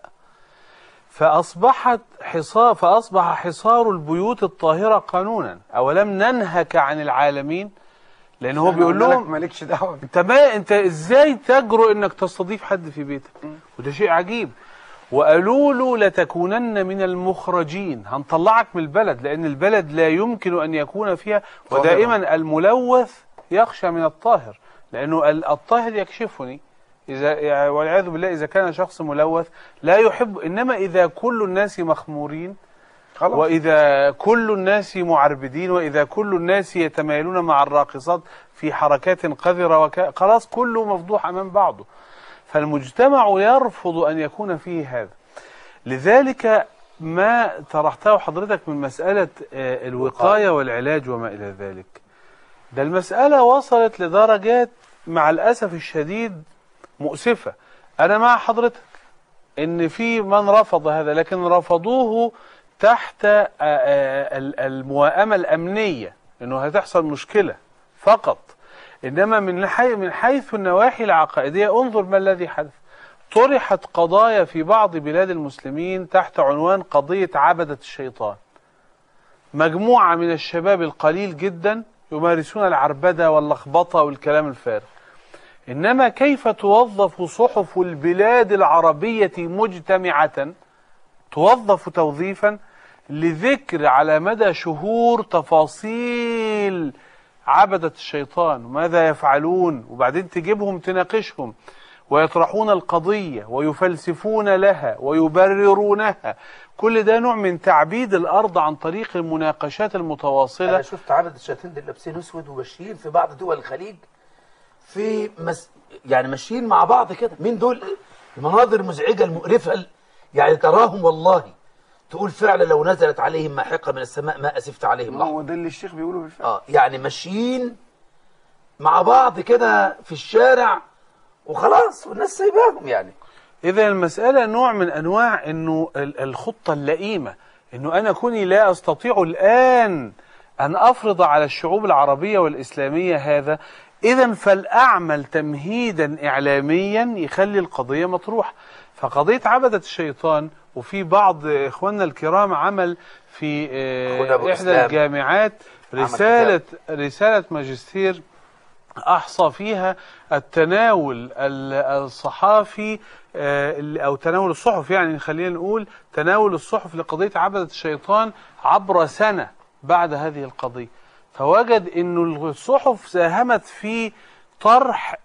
فأصبحت حصار فأصبح حصار البيوت الطاهرة قانونا. أولم ننهك عن العالمين؟ لأن هو بيقول لهم مالكش دعوة، انت ما انت ازاي تجرؤ انك تستضيف حد في بيتك؟ وده شيء عجيب. وقالوا له لتكونن من المخرجين، هنطلعك من البلد، لأن البلد لا يمكن أن يكون فيها. ودائما الملوث يخشى من الطاهر، لأنه الطاهر يكشفني إذا والعياذ بالله إذا كان شخص ملوث لا يحب. إنما إذا كل الناس مخمورين خلاص. وإذا كل الناس معربدين، وإذا كل الناس يتمايلون مع الراقصات في حركات قذرة وك... خلاص كله مفضوح أمام بعضه. فالمجتمع يرفض أن يكون فيه هذا. لذلك ما طرحته حضرتك من مسألة الوقاية والعلاج وما إلى ذلك، ده المسألة وصلت لدرجات مع الأسف الشديد مؤسفة. أنا مع حضرتك إن في من رفض هذا، لكن رفضوه تحت الموائمة الأمنية إنه هتحصل مشكلة فقط. إنما من حي من حيث النواحي العقائدية انظر ما الذي حدث. طرحت قضايا في بعض بلاد المسلمين تحت عنوان قضية عبدة الشيطان. مجموعة من الشباب القليل جدا يمارسون العربدة واللخبطة والكلام الفارغ. إنما كيف توظف صحف البلاد العربية مجتمعة، توظف توظيفا لذكر على مدى شهور تفاصيل عبدة الشيطان وماذا يفعلون، وبعدين تجيبهم تناقشهم ويطرحون القضية ويفلسفون لها ويبررونها. كل ده نوع من تعبيد الأرض عن طريق المناقشات المتواصلة. أنا شفت عبدة الشياطين دول لابسين أسود وماشيين في بعض دول الخليج في مس... يعني ماشيين مع بعض كده. مين دول؟ المناظر المزعجة المقرفة يعني تراهم والله تقول فعلا لو نزلت عليهم ماحقة من السماء ما أسفت عليهم لحظة. هو ده اللي الشيخ بيقوله بالفعل. اه يعني ماشيين مع بعض كده في الشارع وخلاص والناس سايباهم يعني. إذا المسألة نوع من أنواع إنه الخطة اللئيمة، إنه أنا كوني لا أستطيع الآن أن أفرض على الشعوب العربية والإسلامية هذا، إذا فالأعمل تمهيدا إعلاميا يخلي القضية مطروحة. فقضية عبدة الشيطان، وفي بعض إخواننا الكرام عمل في إحدى الجامعات رسالة رسالة ماجستير أحصى فيها التناول الصحافي أو تناول الصحف، يعني خلينا نقول تناول الصحف لقضية عبدة الشيطان عبر سنة بعد هذه القضية. فوجد أن الصحف ساهمت في طرح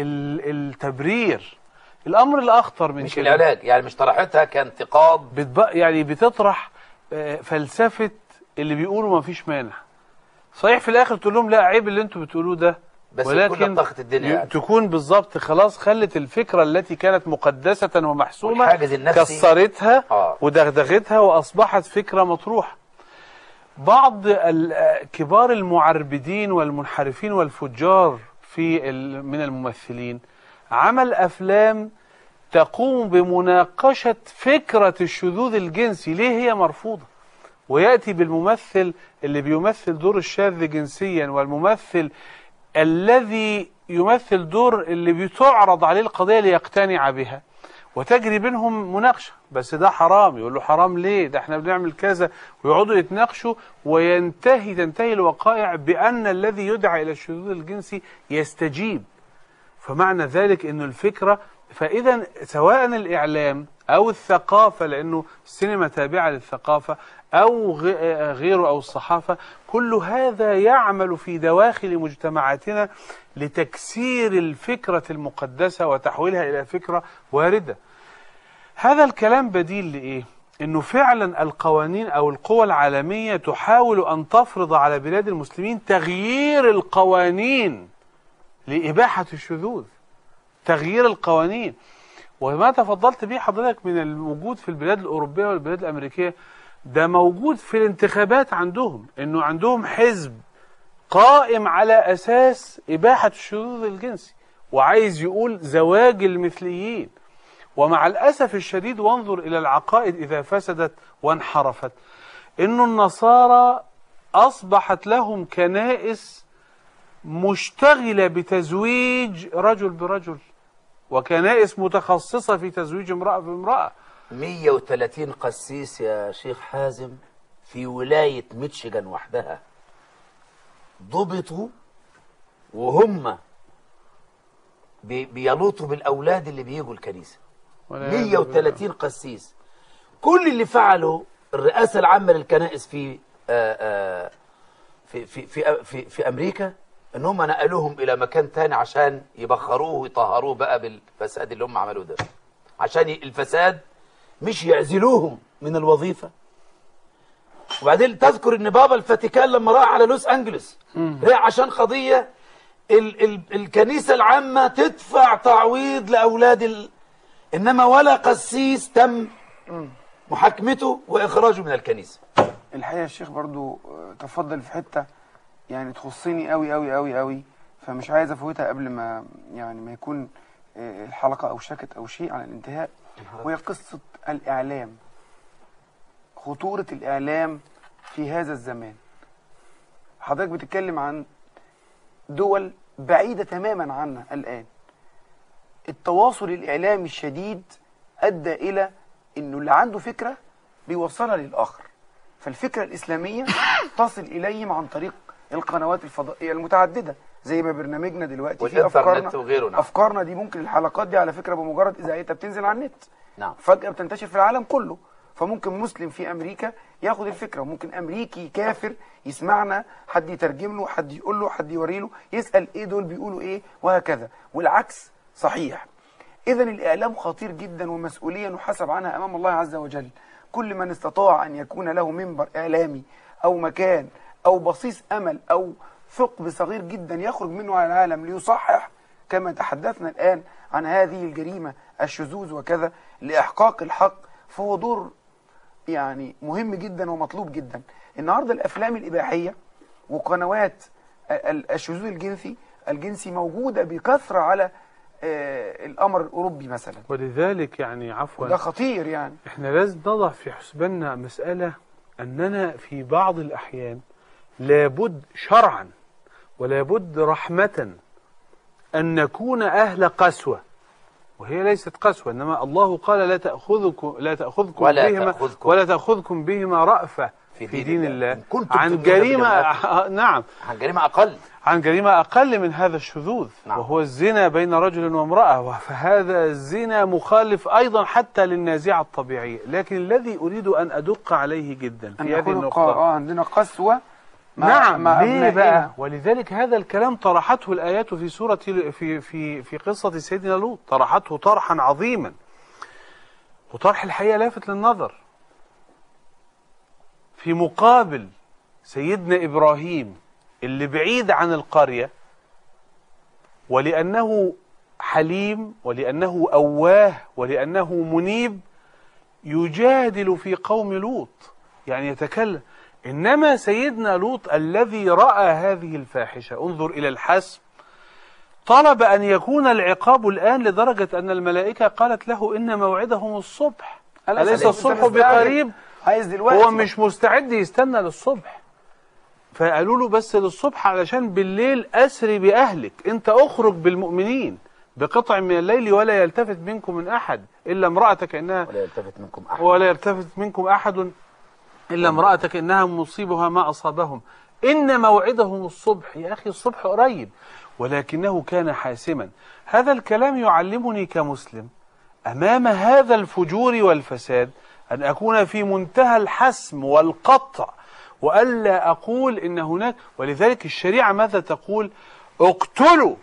التبرير. الأمر الأخطر من مش العلاج، يعني مش طرحتها كانتقاد، يعني بتطرح فلسفة اللي بيقولوا ما فيش مانع. صحيح في الآخر تقول لهم لا عيب اللي انتوا بتقولوه ده، بس ولكن طاقة الدنيا يعني. تكون بالظبط خلاص خلت الفكرة التي كانت مقدسة ومحسومة كسرتها آه. ودغدغتها وأصبحت فكرة مطروحة. بعض كبار المعربدين والمنحرفين والفجار في من الممثلين عمل أفلام تقوم بمناقشة فكرة الشذوذ الجنسي، ليه هي مرفوضة، ويأتي بالممثل اللي بيمثل دور الشاذ جنسيا والممثل الذي يمثل دور اللي بتعرض عليه القضية ليقتنع بها، وتجري بينهم مناقشة. بس ده حرام، يقول له حرام ليه، ده احنا بنعمل كذا، ويقعدوا يتناقشوا، وينتهي تنتهي الوقائع بأن الذي يدعى إلى الشذوذ الجنسي يستجيب. فمعنى ذلك أنه الفكرة، فإذا سواء الإعلام أو الثقافة، لأنه السينما تابعة للثقافة، أو غيره أو الصحافة، كل هذا يعمل في دواخل مجتمعاتنا لتكسير الفكرة المقدسة وتحويلها إلى فكرة واردة. هذا الكلام بديل لإيه؟ إنه فعلا القوانين أو القوى العالمية تحاول أن تفرض على بلاد المسلمين تغيير القوانين لإباحة الشذوذ، تغيير القوانين. وما تفضلت به حضرتك من الوجود في البلاد الأوروبية والبلاد الأمريكية، ده موجود في الانتخابات عندهم، إنه عندهم حزب قائم على أساس إباحة الشذوذ الجنسي، وعايز يقول زواج المثليين. ومع الأسف الشديد، وانظر إلى العقائد إذا فسدت وانحرفت، إنه النصارى أصبحت لهم كنائس مشتغلة بتزويج رجل برجل، وكنائس متخصصة في تزويج امرأة بامرأة. مية وثلاثين قسيس يا شيخ حازم في ولاية ميتشيغان وحدها ضبطوا وهم بيلوطوا بالأولاد اللي بيجوا الكنيسة. مية وثلاثين قسيس. كل اللي فعله الرئاسة العامة للكنائس في آآ آآ في في في في, في أمريكا ان هم نقلوهم الى مكان تاني عشان يبخروه ويطهروه بقى بالفساد اللي هم عملوه ده، عشان الفساد مش يعزلوهم من الوظيفة. وبعدين تذكر ان بابا الفاتيكان لما راح على لوس انجلوس راح عشان قضية ال ال الكنيسة العامة تدفع تعويض لأولاد ال... إنما ولا قسيس تم محاكمته وإخراجه من الكنيسة. الحقيقة الشيخ برضو تفضل في حتة يعني تخصني قوي قوي قوي قوي، فمش عايز افوتها قبل ما يعني ما يكون الحلقة اوشكت او شيء على الانتهاء، وهي قصة الإعلام، خطورة الإعلام في هذا الزمان. حضرتك بتتكلم عن دول بعيدة تماما عنا الآن. التواصل الإعلامي الشديد أدى إلى أنه اللي عنده فكرة بيوصلها للآخر، فالفكرة الإسلامية تصل إليهم عن طريق القنوات الفضائية المتعددة، زي ما برنامجنا دلوقتي في أفكارنا وغيره. نعم. أفكارنا دي ممكن الحلقات دي على فكرة بمجرد إذاعتها بتنزل على النت، نعم، فجأة بتنتشر في العالم كله. فممكن مسلم في أمريكا ياخد الفكرة، وممكن أمريكي كافر يسمعنا، حد يترجم له، حد يقول له، حد يوري له، يسأل إيه دول بيقولوا إيه، وهكذا، والعكس صحيح. إذن الإعلام خطير جدا ومسؤولية نحاسب عنها أمام الله عز وجل. كل من استطاع أن يكون له منبر إعلامي أو مكان أو بصيص أمل أو ثقب صغير جدا يخرج منه على العالم ليصحح كما تحدثنا الآن عن هذه الجريمة الشذوذ وكذا لإحقاق الحق، فهو دور يعني مهم جدا ومطلوب جدا. النهاردة الأفلام الإباحية وقنوات الشذوذ الجنسي الجنسي موجودة بكثرة على الأمر الأوروبي مثلا، ولذلك يعني عفوا ده خطير. يعني احنا لازم نضع في حسباننا مسألة أننا في بعض الأحيان لابد شرعا ولابد رحمة أن نكون أهل قسوة، وهي ليست قسوة، إنما الله قال لا تأخذكم لا تأخذكم ولا بهما تأخذكم ولا تأخذكم بهما رأفة في في دين دين الله. الله كنتم عن تؤمنون جريمة بالله. نعم عن جريمة أقل عن جريمة أقل من هذا الشذوذ، نعم. وهو الزنا بين رجل وامرأة، فهذا الزنا مخالف أيضا حتى للنازعة الطبيعية. لكن الذي أريد أن أدق عليه جدا أن في هذه يكون النقطة آه عندنا قسوة مع نعم مع ليه أبنائنا. بقى؟ ولذلك هذا الكلام طرحته الآيات في سورة في في في قصة سيدنا لوط، طرحته طرحا عظيما، وطرح الحقيقة لافت للنظر. في مقابل سيدنا إبراهيم اللي بعيد عن القرية، ولأنه حليم ولأنه أواه ولأنه منيب، يجادل في قوم لوط، يعني يتكلم. إنما سيدنا لوط الذي رأى هذه الفاحشة، انظر إلى الحسم، طلب أن يكون العقاب الآن، لدرجة أن الملائكة قالت له إن موعدهم الصبح، أليس الصبح بقريب؟ عايز دلوقتي. هو مش مستعد يستنى للصبح، فقالوا له بس للصبح علشان بالليل أسري بأهلك، أنت أخرج بالمؤمنين بقطع من الليل ولا يلتفت منكم من أحد إلا امرأتك إنها ولا يلتفت منكم أحد ولا يلتفت منكم أحد إلا امرأتك إنها مصيبها ما أصابهم إن موعدهم الصبح. يا أخي الصبح قريب، ولكنه كان حاسما. هذا الكلام يعلمني كمسلم أمام هذا الفجور والفساد أن أكون في منتهى الحسم والقطع، وألا أقول إن هناك. ولذلك الشريعة ماذا تقول؟ اقتلوا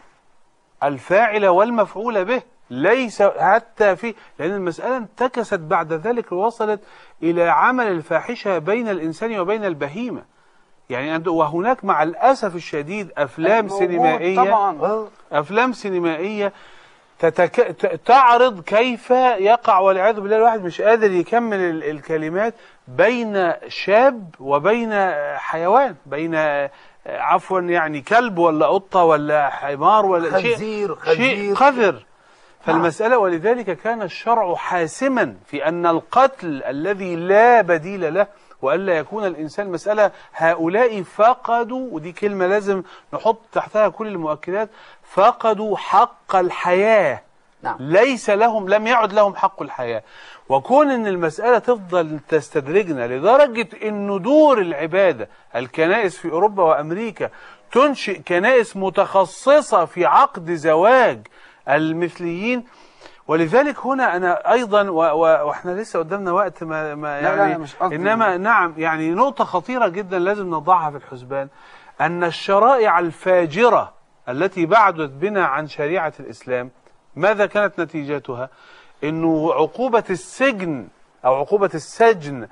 الفاعل والمفعول به، ليس حتى في، لأن المسألة انتكست بعد ذلك ووصلت إلى عمل الفاحشة بين الإنسان وبين البهيمة. يعني وهناك مع الأسف الشديد أفلام سينمائية طبعا. أفلام سينمائية تتك... تعرض كيف يقع والعياذ بالله الواحد مش قادر يكمل ال... الكلمات بين شاب وبين حيوان، بين عفوا يعني كلب ولا قطة ولا حمار ولا خنزير شيء, شيء قذر. فالمسألة ولذلك كان الشرع حاسما في أن القتل الذي لا بديل له، وألا يكون الإنسان مسألة. هؤلاء فقدوا، ودي كلمة لازم نحط تحتها كل المؤكدات، فقدوا حق الحياة. نعم. ليس لهم، لم يعد لهم حق الحياة. وكون أن المسألة تفضل تستدرجنا لدرجة أن دور العبادة، الكنائس في أوروبا وأمريكا تنشئ كنائس متخصصة في عقد زواج المثليين. ولذلك هنا أنا أيضا و و وإحنا لسه قدامنا وقت ما, ما يعني لا لا مش إنما نعم يعني نقطة خطيرة جدا لازم نضعها في الحسبان، أن الشرائع الفاجرة التي بعدت بنا عن شريعة الإسلام ماذا كانت نتيجتها؟ إنه عقوبة السجن أو عقوبة السجن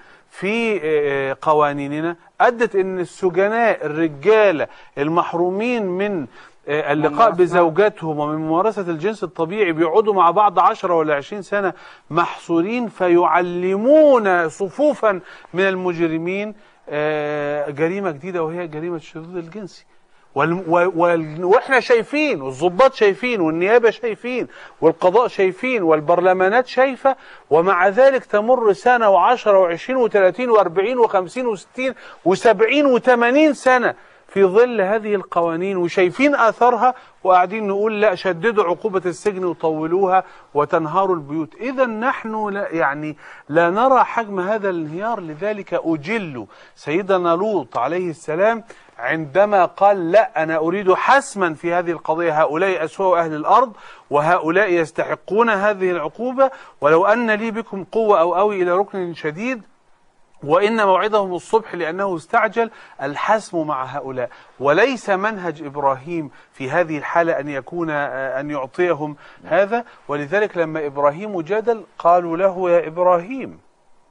في قوانيننا أدت إن السجناء الرجالة المحرومين من اللقاء بزوجاتهم ومن ممارسة الجنس الطبيعي بيقعدوا مع بعض عشرة ولا عشرين سنة محصورين، فيعلمون صفوفا من المجرمين جريمة جديدة وهي جريمة الشذوذ الجنسي. واحنا شايفين، والضباط شايفين، والنيابة شايفين، والقضاء شايفين، والبرلمانات شايفة، ومع ذلك تمر سنة وعشرة وعشرين وثلاثين واربعين وخمسين وستين وسبعين وثمانين سنة في ظل هذه القوانين وشايفين آثارها، وقاعدين نقول لا شددوا عقوبة السجن وطولوها وتنهار البيوت. إذا نحن لا يعني لا نرى حجم هذا الانهيار. لذلك أجل سيدنا لوط عليه السلام عندما قال لا أنا أريد حسما في هذه القضية، هؤلاء أسوأ أهل الأرض وهؤلاء يستحقون هذه العقوبة، ولو أن لي بكم قوة أو أوي إلى ركن شديد، وإن موعدهم الصبح لأنه استعجل. الحسم مع هؤلاء، وليس منهج إبراهيم في هذه الحالة أن يكون أن يعطيهم هذا. ولذلك لما إبراهيم جادل قالوا له يا إبراهيم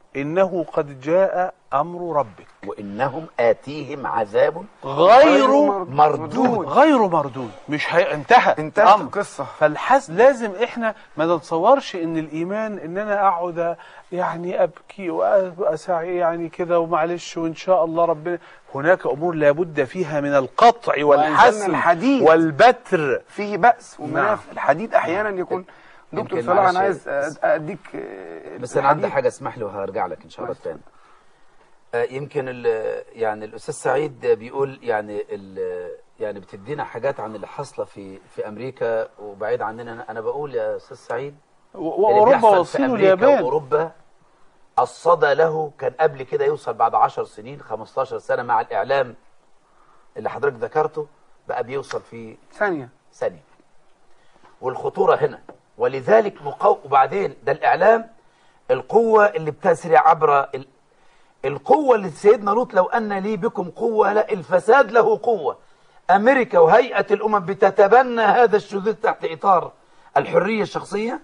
إنه قد جاء أمر ربك وإنهم آتيهم عذاب غير مردود. غير مردود. مش هي... انتهى انتهت أمر. القصة. فالحس لازم احنا ما نتصورش ان الايمان ان انا اقعد يعني ابكي واسعي يعني كده ومعلش وان شاء الله ربنا. هناك امور لابد فيها من القطع والحسم الحديد والبتر فيه بأس ومنافع. نعم. الحديد احيانا يكون دكتور يمكن صلاح معلش انا عايز اديك بس انا عندي حاجه اسمح لي وهرجع لك ان شاء الله تاني. آه يمكن يعني الاستاذ سعيد بيقول يعني يعني بتدينا حاجات عن اللي حاصله في في امريكا وبعيد عننا. انا بقول يا استاذ سعيد واوروبا والصين واليابان واوروبا الصدى له كان قبل كده يوصل بعد عشر سنين خمستاشر سنه مع الاعلام اللي حضرتك ذكرته بقى بيوصل في ثانيه ثانيه. والخطوره هنا ولذلك مقو... وبعدين ده الإعلام القوة اللي بتسري عبر ال... القوة اللي سيدنا لوط لو أن لي بكم قوة لا الفساد له قوة. أمريكا وهيئة الأمم بتتبنى هذا الشذوذ تحت إطار الحرية الشخصية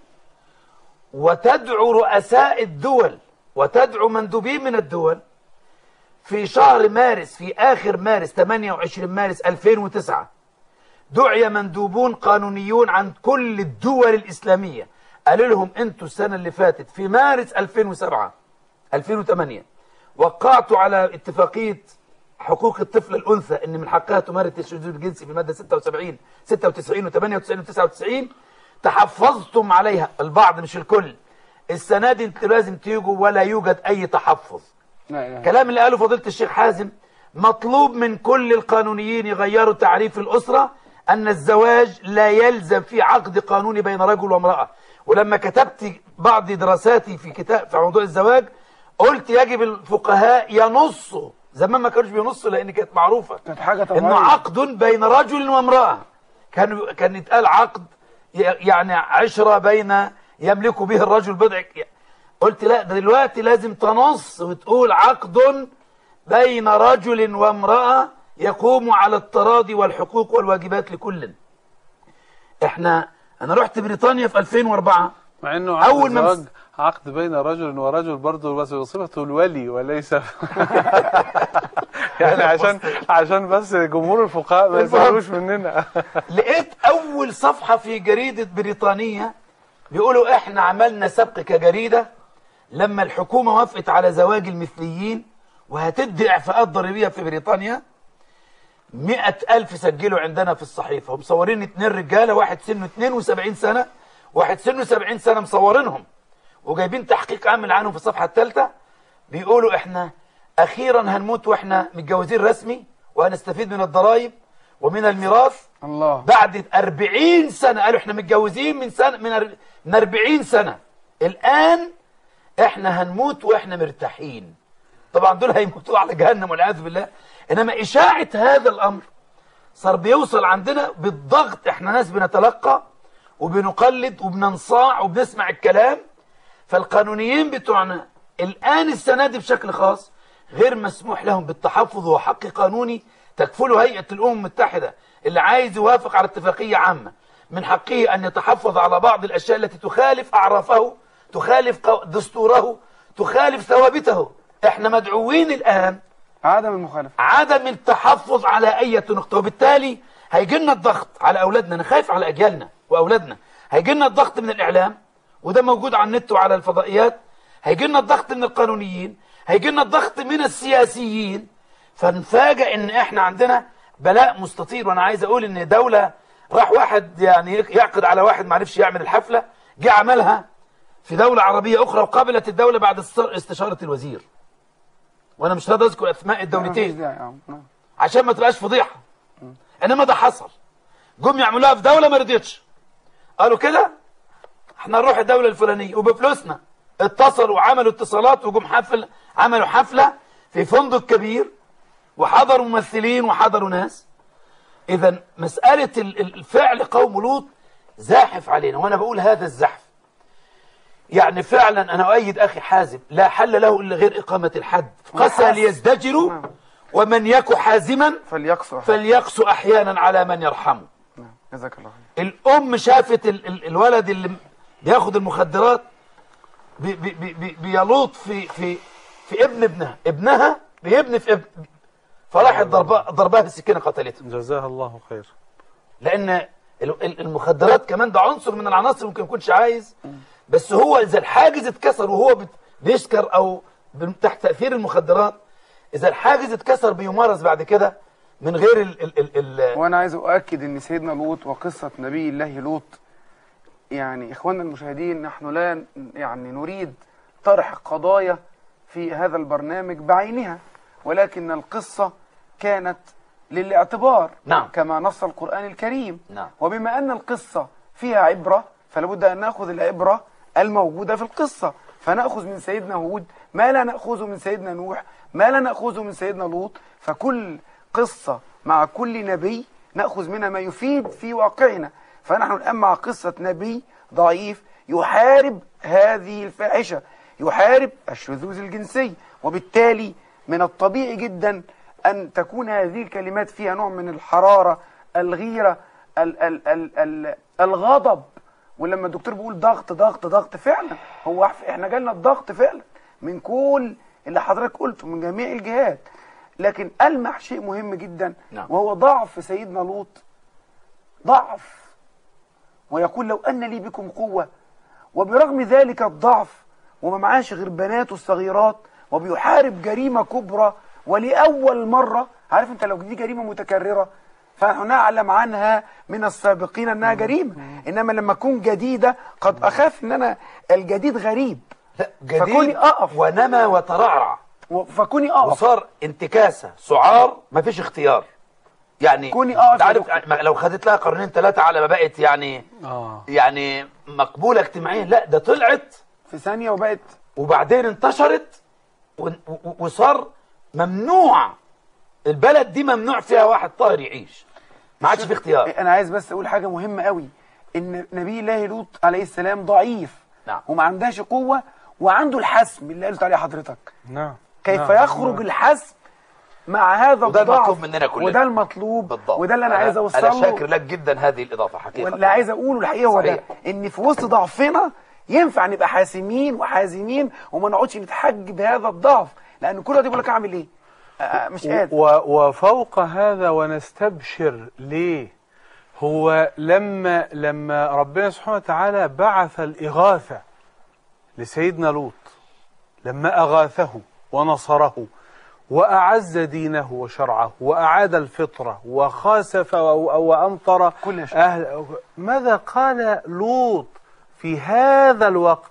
وتدعو رؤساء الدول وتدعو مندوبين من الدول. في شهر مارس في آخر مارس ثمانية وعشرين مارس ألفين وتسعة دعي مندوبون قانونيون عن كل الدول الإسلامية قالوا لهم انتوا السنة اللي فاتت في مارس ألفين وسبعة ألفين وثمانية وقعتوا على اتفاقية حقوق الطفل الأنثى ان من حقها تمارس الشذوذ الجنسي في المادة ستة وسبعين ستة وتسعين وثمانية وتسعين وتسعة وتسعين تحفظتم عليها البعض مش الكل. السنة دي انتوا لازم تيجوا ولا يوجد أي تحفظ. كلام اللي قاله فضيلة الشيخ حازم مطلوب من كل القانونيين يغيروا تعريف الأسرة أن الزواج لا يلزم في عقد قانوني بين رجل وامرأة. ولما كتبت بعض دراساتي في كتاب في موضوع الزواج قلت يجب الفقهاء ينصوا. زمان ما كانوش بينصوا لأن كانت معروفة كانت حاجة طبيعية إنه عقد بين رجل وامرأة. كان كان يتقال عقد يعني عشرة بين يملك به الرجل بضع. قلت لا دلوقتي لازم تنص وتقول عقد بين رجل وامرأة يقوم على التراضي والحقوق والواجبات لكل. احنا انا رحت بريطانيا في ألفين وأربعة مع انه عقد أول زواج مس... عقد بين رجل ورجل برضه بس بصفته الولي وليس يعني عشان عشان بس جمهور الفقهاء ما يزعلوش مننا. لقيت اول صفحة في جريدة بريطانية بيقولوا احنا عملنا سبق كجريدة لما الحكومة وافقت على زواج المثليين وهتدي اعفاءات ضريبية في بريطانيا. مئة ألف سجلوا عندنا في الصحيفة ومصورين اتنين رجالة واحد سنه اتنين وسبعين سنة واحد سنه سبعين سنة مصورينهم وجايبين تحقيق عامل عنهم في الصفحة الثالثة بيقولوا احنا اخيرا هنموت واحنا متجوزين رسمي وهنستفيد من الضرائب ومن الميراث الله بعد أربعين سنة. قالوا احنا متجوزين من سنة من من أربعين سنة الآن احنا هنموت واحنا مرتاحين. طبعا دول هيموتوا على جهنم والعياذ بالله. انما اشاعة هذا الامر صار بيوصل عندنا بالضغط. احنا ناس بنتلقى وبنقلد وبننصاع وبنسمع الكلام. فالقانونيين بتوعنا الان السنة دي بشكل خاص غير مسموح لهم بالتحفظ وحق قانوني تكفله هيئة الامم المتحدة. اللي عايز يوافق على اتفاقية عامة من حقه ان يتحفظ على بعض الاشياء التي تخالف اعرافه تخالف دستوره تخالف ثوابته. احنا مدعوين الان عدم المخالفة عدم التحفظ على اي نقطة. وبالتالي هيجي لنا الضغط على اولادنا. انا خايف على اجيالنا واولادنا. هيجي لنا الضغط من الاعلام وده موجود على النت وعلى الفضائيات. هيجي لنا الضغط من القانونيين. هيجي لنا الضغط من السياسيين. فنفاجئ ان احنا عندنا بلاء مستطير. وانا عايز اقول ان دولة راح واحد يعني يعقد على واحد ما عرفش يعمل الحفلة جه عملها في دولة عربية اخرى وقابلت الدولة بعد استشارة الوزير. وانا مش راضي اذكر اسماء الدولتين عشان ما تبقاش فضيحه. انما ده حصل. جم يعملوها في دوله ما رضيتش. قالوا كده احنا نروح الدوله الفلانيه وبفلوسنا. اتصلوا وعملوا اتصالات وجم حفل عملوا حفله في فندق كبير وحضروا ممثلين وحضروا ناس. اذا مساله الفعل قوم لوط زاحف علينا. وانا بقول هذا الزحف يعني فعلا انا اؤيد اخي حازم لا حل له الا غير اقامه الحد. قسى ليزدجروا ومن يك حازما فليقسو فليقسو احيانا على من يرحمه. جزاك الله خير. الام شافت ال ال الولد اللي بياخد المخدرات بي بي بي بي بيلوط في في في ابن ابنها، ابنها بيبني في ابن، فراحت ضربها ضربها بالسكينه قتلته. جزاها الله خير. لان المخدرات كمان ده عنصر من العناصر ممكن يكونش عايز، بس هو اذا الحاجز اتكسر وهو بيسكر او تحت تاثير المخدرات، اذا الحاجز اتكسر بيمارس بعد كده من غير ال ال ال ال وانا عايز اؤكد ان سيدنا لوط وقصه نبي الله لوط، يعني اخواننا المشاهدين نحن لا يعني نريد طرح قضايا في هذا البرنامج بعينها، ولكن القصه كانت للاعتبار. نعم. كما نص القرآن الكريم. نعم. وبما أن القصة فيها عبرة فلابد أن نأخذ العبرة الموجودة في القصة، فنأخذ من سيدنا هود ما لا نأخذه من سيدنا نوح، ما لا نأخذه من سيدنا لوط. فكل قصة مع كل نبي نأخذ منها ما يفيد في واقعنا. فنحن الآن مع قصة نبي ضعيف يحارب هذه الفاحشة، يحارب الشذوذ الجنسي، وبالتالي من الطبيعي جدا أن تكون هذه الكلمات فيها نوع من الحرارة، الغيرة، ال ال ال ال الغضب. ولما الدكتور بيقول ضغط ضغط ضغط، فعلا هو احنا جالنا الضغط فعلا من كل اللي حضرتك قلته من جميع الجهات. لكن ألمح شيء مهم جدا، نعم. وهو ضعف سيدنا لوط، ضعف، ويقول لو أن لي بكم قوة. وبرغم ذلك الضعف وما معاش غير بناته الصغيرات، وبيحارب جريمة كبرى ولأول مرة. عارف انت لو دي جريمة متكررة فنحن نعلم عنها من السابقين انها جريمة، انما لما تكون جديدة قد اخاف ان انا الجديد غريب. لا، جديد فكوني اقف ونما وترعرع، فكوني اقف وصار انتكاسة سعار، ما فيش اختيار. يعني كوني اقف عارف لو خدت لها قرنين ثلاثة على ما بقت يعني آه. يعني مقبولة اجتماعيا، لا ده طلعت في ثانية وبقت، وبعدين انتشرت وصار ممنوع. البلد دي ممنوع فيها واحد طاهر يعيش، ما عادش في اختيار. انا عايز بس اقول حاجة مهمة قوي، ان نبي الله لوط عليه السلام ضعيف. نعم. وما عندهاش قوة، وعنده الحسم اللي قلت عليه حضرتك. نعم. كيف نعم. يخرج الحسم مع هذا وده الضعف؟ المطلوب مننا كلنا، وده المطلوب بالضبط. وده اللي انا عايز اوصله. انا شاكر لك جدا هذه الاضافه حقيقه. واللي عايز اقوله الحقيقه هو ده، صحيح. ان في وسط ضعفنا ينفع نبقى حاسمين وحازمين وما نقعدش نتحج بهذا الضعف، لان كل واحد يقول لك اعمل ايه؟ آه مش قادر. وفوق هذا ونستبشر ليه؟ هو لما لما ربنا سبحانه وتعالى بعث الإغاثة لسيدنا لوط، لما أغاثه ونصره وأعز دينه وشرعه وأعاد الفطرة وخاسف وأمطر كل شيء. أهل، ماذا قال لوط في هذا الوقت؟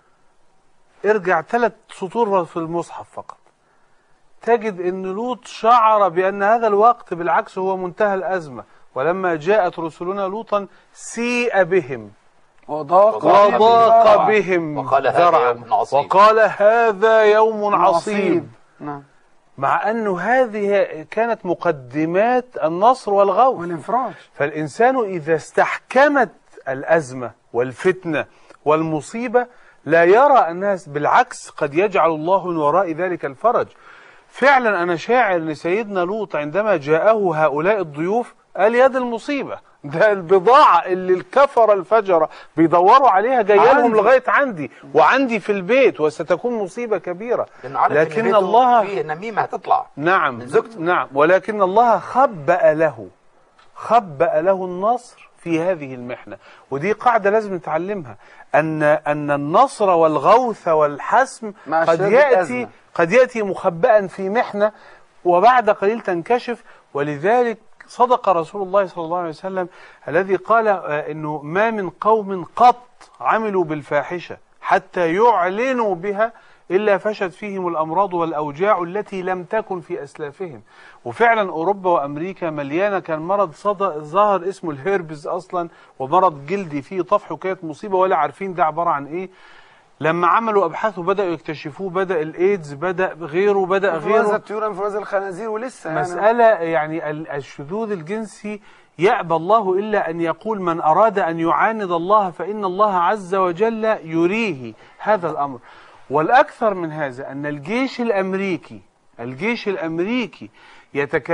ارجع ثلاث سطور في المصحف فقط تجد ان لوط شعر بان هذا الوقت بالعكس هو منتهى الازمه. ولما جاءت رسلنا لوطا سيء بهم وضاق, وضاق بهم وقال هذا يوم عصيب. وقال هذا يوم عصيب. نعم. مع انه هذه كانت مقدمات النصر والغوث والانفراج. فالانسان اذا استحكمت الازمه والفتنه والمصيبه لا يرى انها، بالعكس قد يجعل الله من وراء ذلك الفرج. فعلا أنا شاعر أن سيدنا لوط عندما جاءه هؤلاء الضيوف قال يد المصيبة، ده البضاعة اللي الكفر الفجرة بيدوروا عليها جايه لهم لغاية عندي وعندي في البيت، وستكون مصيبة كبيرة. لكن الله فيه نميمة هتطلع نعم من زوجته. نعم ولكن الله خبأ له خبأ له النصر في هذه المحنة. ودي قاعدة لازم نتعلمها، أن أن النصر والغوث والحسم قد يأتي قد يأتي مخبئا في محنة وبعد قليل تنكشف. ولذلك صدق رسول الله صلى الله عليه وسلم الذي قال إنه ما من قوم قط عملوا بالفاحشة حتى يعلنوا بها إلا فشت فيهم الأمراض والأوجاع التي لم تكن في أسلافهم. وفعلا أوروبا وأمريكا مليانة، كان مرض ظهر اسمه الهيربز أصلا، ومرض جلدي فيه طفح، وكانت مصيبة ولا عارفين ده عبارة عن إيه. لما عملوا أبحاث وبدأوا يكتشفوه، بدأ الإيدز، بدأ غيره، بدأ غيره، انفلونزا الطيور، انفلونزا الخنازير، ولسه مسألة يعني, يعني الشذوذ الجنسي يأبى الله إلا أن يقول من أراد أن يعاند الله فإن الله عز وجل يريه هذا الأمر. والأكثر من هذا أن الجيش الأمريكي الجيش الأمريكي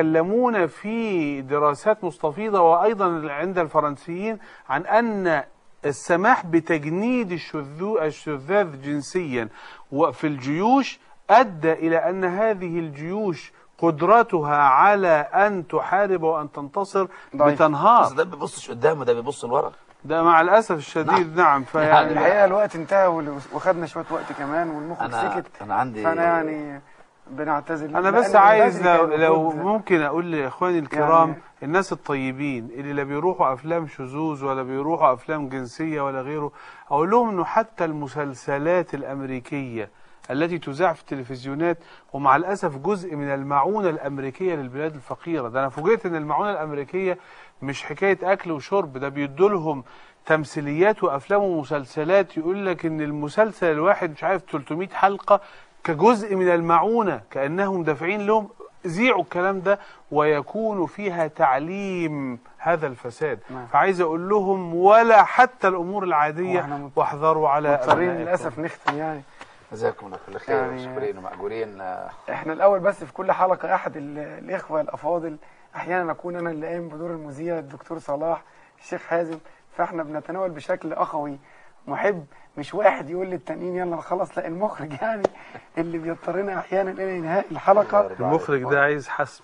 يتكلمون في دراسات مستفيضة وأيضا عند الفرنسيين عن أن السماح بتجنيد الشذو- الشذاذ جنسيا وفي الجيوش أدى إلى أن هذه الجيوش قدرتها على أن تحارب وأن تنتصر ضعيف. بس بتنهار. ده بيبصش قدامه، ده بيبص لورا. ده مع الأسف الشديد. نعم. فيعني الحقيقه الوقت انتهى وال- وخدنا شويه وقت كمان والمخرج أنا سكت. أنا عندي فانا يعني بنعتذر. أنا لأن بس من عايز بدري لو, كان لو المفروض- ممكن أقول لإخواني الكرام يعني- الناس الطيبين اللي لا بيروحوا أفلام شذوذ ولا بيروحوا أفلام جنسية ولا غيره، أقول لهم إنه حتى المسلسلات الأمريكية التي تذاع في التلفزيونات، ومع الأسف جزء من المعونة الأمريكية للبلاد الفقيرة. ده أنا فوجئت إن المعونة الأمريكية مش حكاية أكل وشرب، ده بيدوا لهم تمثيليات وأفلام ومسلسلات يقول لك إن المسلسل الواحد مش عارف ثلاثمائة حلقة كجزء من المعونة، كأنهم دافعين لهم. زيعوا الكلام ده ويكون فيها تعليم هذا الفساد. نعم. فعايز أقول لهم ولا حتى الأمور وإحنا العادية مضطرين- واحذروا على مضطرين أبنائكم. للاسف نختم يعني. جزاكم الله كل خير، يعني- مشكورين ومأجورين. احنا الاول بس في كل حلقه احد ال- الاخوه الافاضل، احيانا اكون انا اللي قايم بدور المذيع، الدكتور صلاح، الشيخ حازم، فاحنا بنتناول بشكل اخوي محب، مش واحد يقول للتانيين يلا نخلص، لا المخرج يعني اللي بيضطرنا احيانا الى انهاء الحلقه. المخرج ده عايز حسم.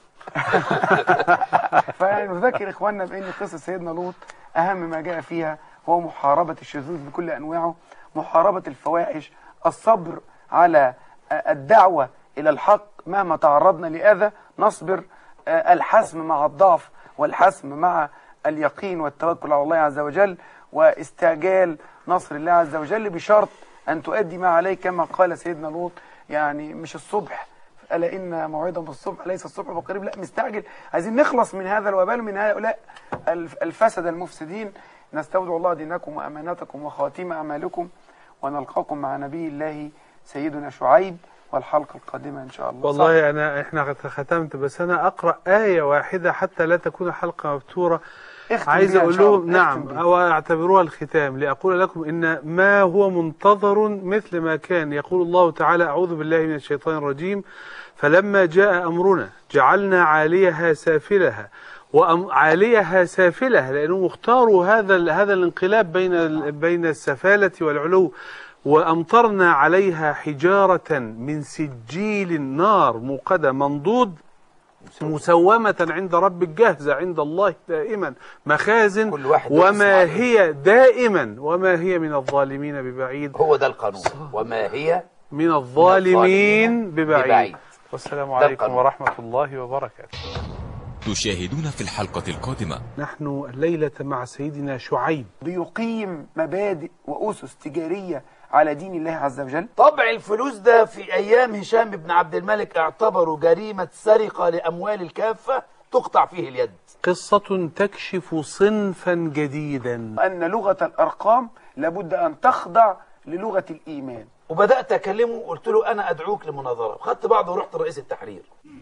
فيعني نذكر اخواننا بان قصه سيدنا لوط اهم ما جاء فيها هو محاربه الشذوذ بكل انواعه، محاربه الفواحش، الصبر على الدعوه الى الحق مهما تعرضنا لاذى، نصبر، الحسم مع الضعف والحسم مع اليقين والتوكل على الله عز وجل، واستعجال نصر الله عز وجل بشرط ان تؤدي ما عليك كما قال سيدنا لوط. يعني مش الصبح ألا إن موعدهم الصبح ليس الصبح بقريب، لا مستعجل، عايزين نخلص من هذا الوبال من هؤلاء الف- الفسد المفسدين. نستودع الله دينكم وأماناتكم وخواتيم أعمالكم، ونلقاكم مع نبي الله سيدنا شعيب والحلقة القادمة إن شاء الله. والله أنا إحنا ختمت، بس أنا أقرأ آية واحدة حتى لا تكون الحلقة مبتورة. اختم عايز بيها إن أقول شاء لهم الله. اختم نعم، بيها. أو أعتبروها الختام لأقول لكم إن ما هو منتظر مثل ما كان يقول الله تعالى: أعوذ بالله من الشيطان الرجيم، فلما جاء أمرنا جعلنا عاليها سافلها وعاليها سافلها، لأنهم اختاروا هذا هذا الانقلاب بين ال- بين السفالة والعلو، وأمطرنا عليها حجارة من سجيل نار موقدة منضود مسومة عند ربك جاهزة عند الله دائما مخازن، كل واحد وما يقسم هي دائما وما هي من الظالمين ببعيد، هو ده القانون، وما هي من الظالمين الظالمين ببعيد. ببعيد. والسلام ده عليكم القانون. ورحمة الله وبركاته. تشاهدون في الحلقة القادمة. نحن الليلة مع سيدنا شعيب. بيقيم مبادئ وأسس تجارية على دين الله عز وجل. طبع الفلوس ده في أيام هشام بن عبد الملك اعتبروا جريمة سرقة لأموال الكافة تقطع فيه اليد. قصة تكشف صنفا جديدا. أن لغة الأرقام لابد أن تخضع للغة الإيمان. وبدأت أكلمه، قلت له أنا أدعوك لمناظرة، خدت بعضه ورحت رئيس التحرير.